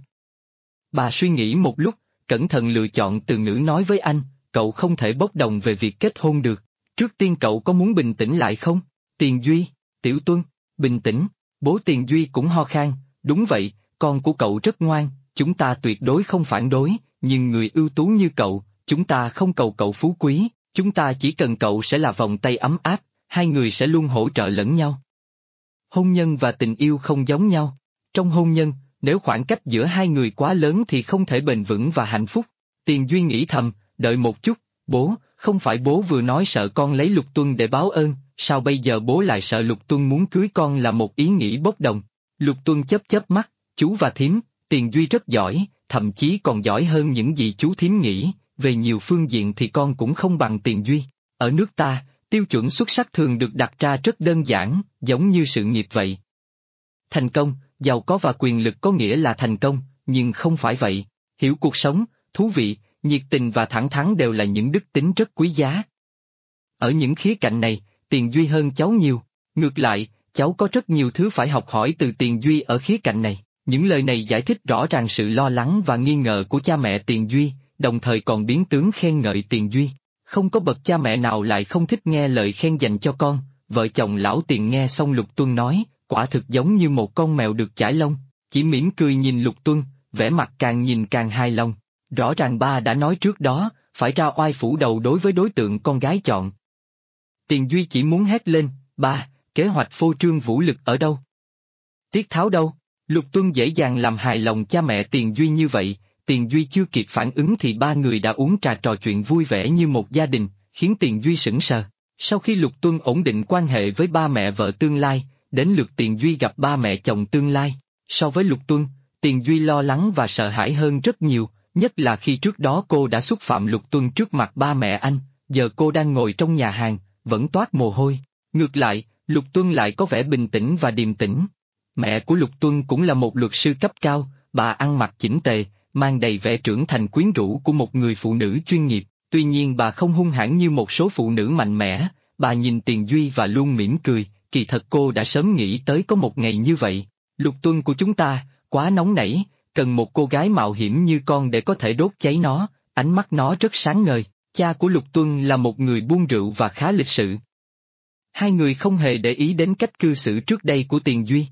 Bà suy nghĩ một lúc, cẩn thận lựa chọn từ ngữ nói với anh, cậu không thể bốc đồng về việc kết hôn được. Trước tiên cậu có muốn bình tĩnh lại không? Tiền Duy, Tiểu Tuân, bình tĩnh, bố Tiền Duy cũng ho khan, đúng vậy, con của cậu rất ngoan, chúng ta tuyệt đối không phản đối, nhưng người ưu tú như cậu, chúng ta không cầu cậu phú quý, chúng ta chỉ cần cậu sẽ là vòng tay ấm áp, hai người sẽ luôn hỗ trợ lẫn nhau. Hôn nhân và tình yêu không giống nhau. Trong hôn nhân, nếu khoảng cách giữa hai người quá lớn thì không thể bền vững và hạnh phúc. Tiền Duy nghĩ thầm, đợi một chút, bố, không phải bố vừa nói sợ con lấy Lục Tuân để báo ơn, sao bây giờ bố lại sợ Lục Tuân muốn cưới con là một ý nghĩ bốc đồng. Lục Tuân chớp chớp mắt, chú và thím, Tiền Duy rất giỏi, thậm chí còn giỏi hơn những gì chú thím nghĩ, về nhiều phương diện thì con cũng không bằng Tiền Duy. Ở nước ta, tiêu chuẩn xuất sắc thường được đặt ra rất đơn giản, giống như sự nghiệp vậy. Thành công, giàu có và quyền lực có nghĩa là thành công, nhưng không phải vậy. Hiểu cuộc sống, thú vị, nhiệt tình và thẳng thắn đều là những đức tính rất quý giá. Ở những khía cạnh này, Tiền Duy hơn cháu nhiều. Ngược lại, cháu có rất nhiều thứ phải học hỏi từ Tiền Duy ở khía cạnh này. Những lời này giải thích rõ ràng sự lo lắng và nghi ngờ của cha mẹ Tiền Duy, đồng thời còn biến tướng khen ngợi Tiền Duy. Không có bậc cha mẹ nào lại không thích nghe lời khen dành cho con. Vợ chồng lão Tiền nghe xong Lục Tuân nói, quả thực giống như một con mèo được chải lông, chỉ mỉm cười nhìn Lục Tuân, vẻ mặt càng nhìn càng hài lòng. Rõ ràng ba đã nói trước đó, phải ra oai phủ đầu đối với đối tượng con gái chọn. Tiền Duy chỉ muốn hét lên, ba, kế hoạch phô trương vũ lực ở đâu? Tiết Tháo đâu? Lục Tuân dễ dàng làm hài lòng cha mẹ Tiền Duy như vậy, Tiền Duy chưa kịp phản ứng thì ba người đã uống trà trò chuyện vui vẻ như một gia đình, khiến Tiền Duy sững sờ. Sau khi Lục Tuân ổn định quan hệ với ba mẹ vợ tương lai, đến lượt Tiền Duy gặp ba mẹ chồng tương lai. So với Lục Tuân, Tiền Duy lo lắng và sợ hãi hơn rất nhiều, nhất là khi trước đó cô đã xúc phạm Lục Tuân trước mặt ba mẹ anh, giờ cô đang ngồi trong nhà hàng, vẫn toát mồ hôi. Ngược lại, Lục Tuân lại có vẻ bình tĩnh và điềm tĩnh. Mẹ của Lục Tuân cũng là một luật sư cấp cao, bà ăn mặc chỉnh tề, mang đầy vẻ trưởng thành quyến rũ của một người phụ nữ chuyên nghiệp, tuy nhiên bà không hung hãn như một số phụ nữ mạnh mẽ, bà nhìn Tiền Duy và luôn mỉm cười, kỳ thật cô đã sớm nghĩ tới có một ngày như vậy. Lục Tuân của chúng ta, quá nóng nảy, cần một cô gái mạo hiểm như con để có thể đốt cháy nó, ánh mắt nó rất sáng ngời. Cha của Lục Tuân là một người buôn rượu và khá lịch sự. Hai người không hề để ý đến cách cư xử trước đây của Tiền Duy.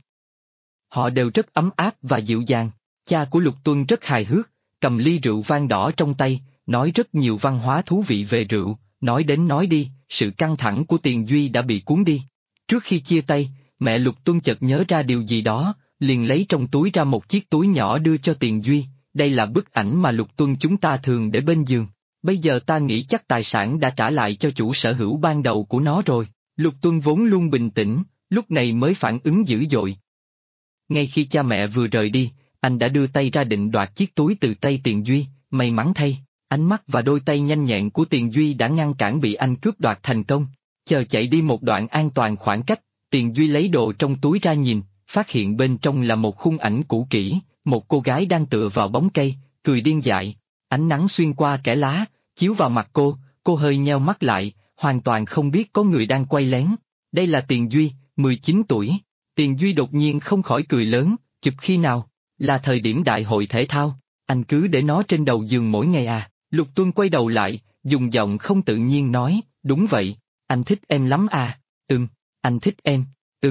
Họ đều rất ấm áp và dịu dàng. Cha của Lục Tuân rất hài hước, cầm ly rượu vang đỏ trong tay, nói rất nhiều văn hóa thú vị về rượu, nói đến nói đi, sự căng thẳng của Tiền Duy đã bị cuốn đi. Trước khi chia tay, mẹ Lục Tuân chợt nhớ ra điều gì đó, liền lấy trong túi ra một chiếc túi nhỏ đưa cho Tiền Duy, đây là bức ảnh mà Lục Tuân chúng ta thường để bên giường. Bây giờ ta nghĩ chắc tài sản đã trả lại cho chủ sở hữu ban đầu của nó rồi. Lục Tuân vốn luôn bình tĩnh, lúc này mới phản ứng dữ dội. Ngay khi cha mẹ vừa rời đi, anh đã đưa tay ra định đoạt chiếc túi từ tay Tiền Duy, may mắn thay, ánh mắt và đôi tay nhanh nhẹn của Tiền Duy đã ngăn cản bị anh cướp đoạt thành công. Chờ chạy đi một đoạn an toàn khoảng cách, Tiền Duy lấy đồ trong túi ra nhìn, phát hiện bên trong là một khung ảnh cũ kỹ, một cô gái đang tựa vào bóng cây, cười điên dại. Ánh nắng xuyên qua kẽ lá, chiếu vào mặt cô hơi nheo mắt lại, hoàn toàn không biết có người đang quay lén. Đây là Tiền Duy, 19 tuổi. Tiền Duy đột nhiên không khỏi cười lớn, chụp khi nào? Là thời điểm đại hội thể thao, anh cứ để nó trên đầu giường mỗi ngày à? Lục Tuân quay đầu lại, dùng giọng không tự nhiên nói, đúng vậy, anh thích em lắm à? Anh thích em,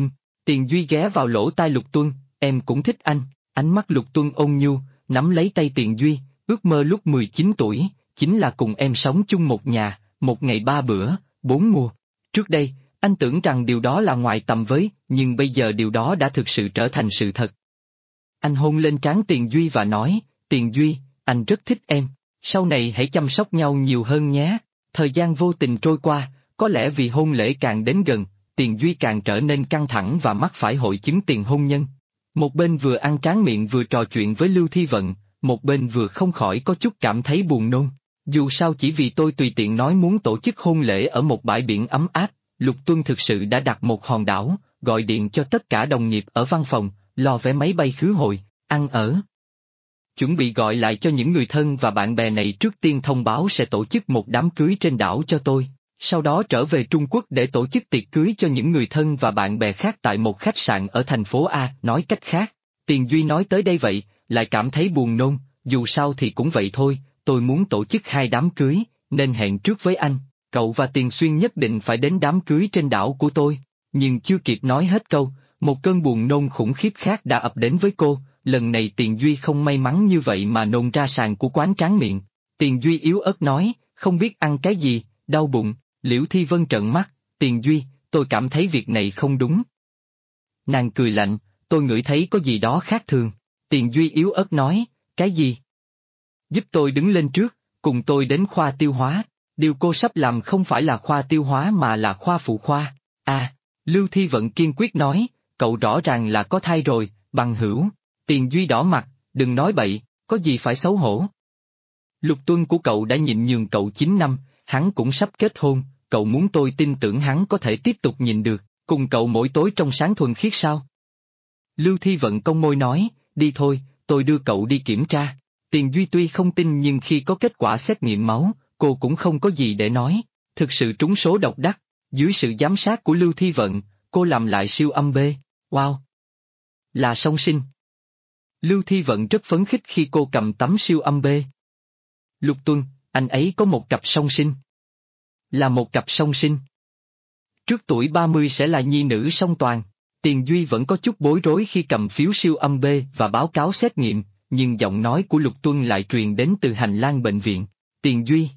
Tiền Duy ghé vào lỗ tai Lục Tuân, em cũng thích anh. Ánh mắt Lục Tuân ôn nhu, nắm lấy tay Tiền Duy, ước mơ lúc 19 tuổi, chính là cùng em sống chung một nhà, một ngày 3 bữa, 4 mùa. Trước đây, anh tưởng rằng điều đó là ngoài tầm với, nhưng bây giờ điều đó đã thực sự trở thành sự thật. Anh hôn lên trán Tiền Duy và nói, Tiền Duy, anh rất thích em, sau này hãy chăm sóc nhau nhiều hơn nhé. Thời gian vô tình trôi qua, có lẽ vì hôn lễ càng đến gần, Tiền Duy càng trở nên căng thẳng và mắc phải hội chứng tiền hôn nhân. Một bên vừa ăn tráng miệng vừa trò chuyện với Lưu Thi Vận, một bên vừa không khỏi có chút cảm thấy buồn nôn. Dù sao chỉ vì tôi tùy tiện nói muốn tổ chức hôn lễ ở một bãi biển ấm áp, Lục Tuân thực sự đã đặt một hòn đảo, gọi điện cho tất cả đồng nghiệp ở văn phòng, lo vé máy bay khứ hồi, ăn ở. Chuẩn bị gọi lại cho những người thân và bạn bè này trước tiên thông báo sẽ tổ chức một đám cưới trên đảo cho tôi, sau đó trở về Trung Quốc để tổ chức tiệc cưới cho những người thân và bạn bè khác tại một khách sạn ở thành phố A. Nói cách khác, Tiền Duy nói tới đây vậy, lại cảm thấy buồn nôn, dù sao thì cũng vậy thôi, tôi muốn tổ chức 2 đám cưới, nên hẹn trước với anh, cậu và Tiền Xuyên nhất định phải đến đám cưới trên đảo của tôi. Nhưng chưa kịp nói hết câu, một cơn buồn nôn khủng khiếp khác đã ập đến với cô, lần này Tiền Duy không may mắn như vậy mà nôn ra sàn của quán tráng miệng. Tiền Duy yếu ớt nói, không biết ăn cái gì, đau bụng. Liễu Thi Vân trợn mắt, Tiền Duy, tôi cảm thấy việc này không đúng. Nàng cười lạnh, tôi ngửi thấy có gì đó khác thường. Tiền Duy yếu ớt nói, cái gì? Giúp tôi đứng lên trước, cùng tôi đến khoa tiêu hóa, điều cô sắp làm không phải là khoa tiêu hóa mà là khoa phụ khoa. À, Lưu Thi Vận kiên quyết nói, cậu rõ ràng là có thai rồi, bằng hữu. Tiền Duy đỏ mặt, đừng nói bậy, có gì phải xấu hổ. Lục Tuân của cậu đã nhịn nhường cậu 9 năm, hắn cũng sắp kết hôn, cậu muốn tôi tin tưởng hắn có thể tiếp tục nhịn được, cùng cậu mỗi tối trong sáng thuần khiết sao? Lưu Thi Vận cong môi nói, đi thôi, tôi đưa cậu đi kiểm tra. Tiền Duy tuy không tin nhưng khi có kết quả xét nghiệm máu, cô cũng không có gì để nói, thực sự trúng số độc đắc. Dưới sự giám sát của Lưu Thi Vận, cô làm lại siêu âm B. Wow! Là song sinh. Lưu Thi Vận rất phấn khích khi cô cầm tấm siêu âm B. Lục Tuân, anh ấy có một cặp song sinh. Là một cặp song sinh. Trước tuổi 30 sẽ là nhi nữ song toàn. Tiền Duy vẫn có chút bối rối khi cầm phiếu siêu âm B và báo cáo xét nghiệm, nhưng giọng nói của Lục Tuân lại truyền đến từ hành lang bệnh viện. Tiền Duy,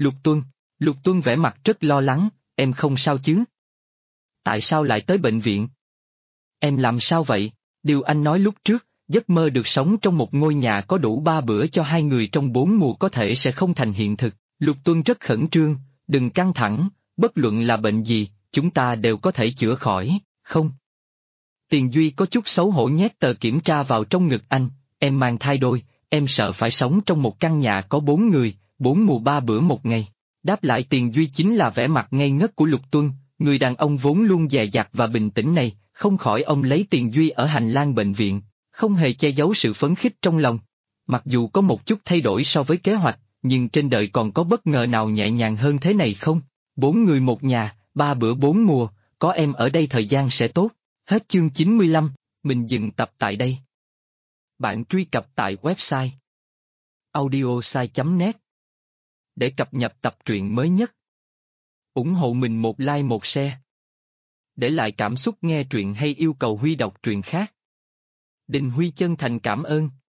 Lục Tuân vẻ mặt rất lo lắng, em không sao chứ? Tại sao lại tới bệnh viện? Em làm sao vậy? Điều anh nói lúc trước, giấc mơ được sống trong một ngôi nhà có đủ 3 bữa cho 2 người trong 4 mùa có thể sẽ không thành hiện thực. Lục Tuân rất khẩn trương, đừng căng thẳng, bất luận là bệnh gì, chúng ta đều có thể chữa khỏi, không? Tiền Duy có chút xấu hổ nhét tờ kiểm tra vào trong ngực anh, em mang thai đôi, em sợ phải sống trong một căn nhà có 4 người, 4 mùa 3 bữa một ngày. Đáp lại Tiền Duy chính là vẻ mặt ngây ngất của Lục Tuân, người đàn ông vốn luôn dè dặt và bình tĩnh này, không khỏi ông lấy Tiền Duy ở hành lang bệnh viện, không hề che giấu sự phấn khích trong lòng. Mặc dù có một chút thay đổi so với kế hoạch, nhưng trên đời còn có bất ngờ nào nhẹ nhàng hơn thế này không? 4 người một nhà, 3 bữa 4 mùa, có em ở đây thời gian sẽ tốt. Hết chương 95, mình dừng tập tại đây. Bạn truy cập tại website audiosai.net để cập nhật tập truyện mới nhất. Ủng hộ mình một like một share. Để lại cảm xúc nghe truyện hay yêu cầu Huy đọc truyện khác. Đình Huy chân thành cảm ơn.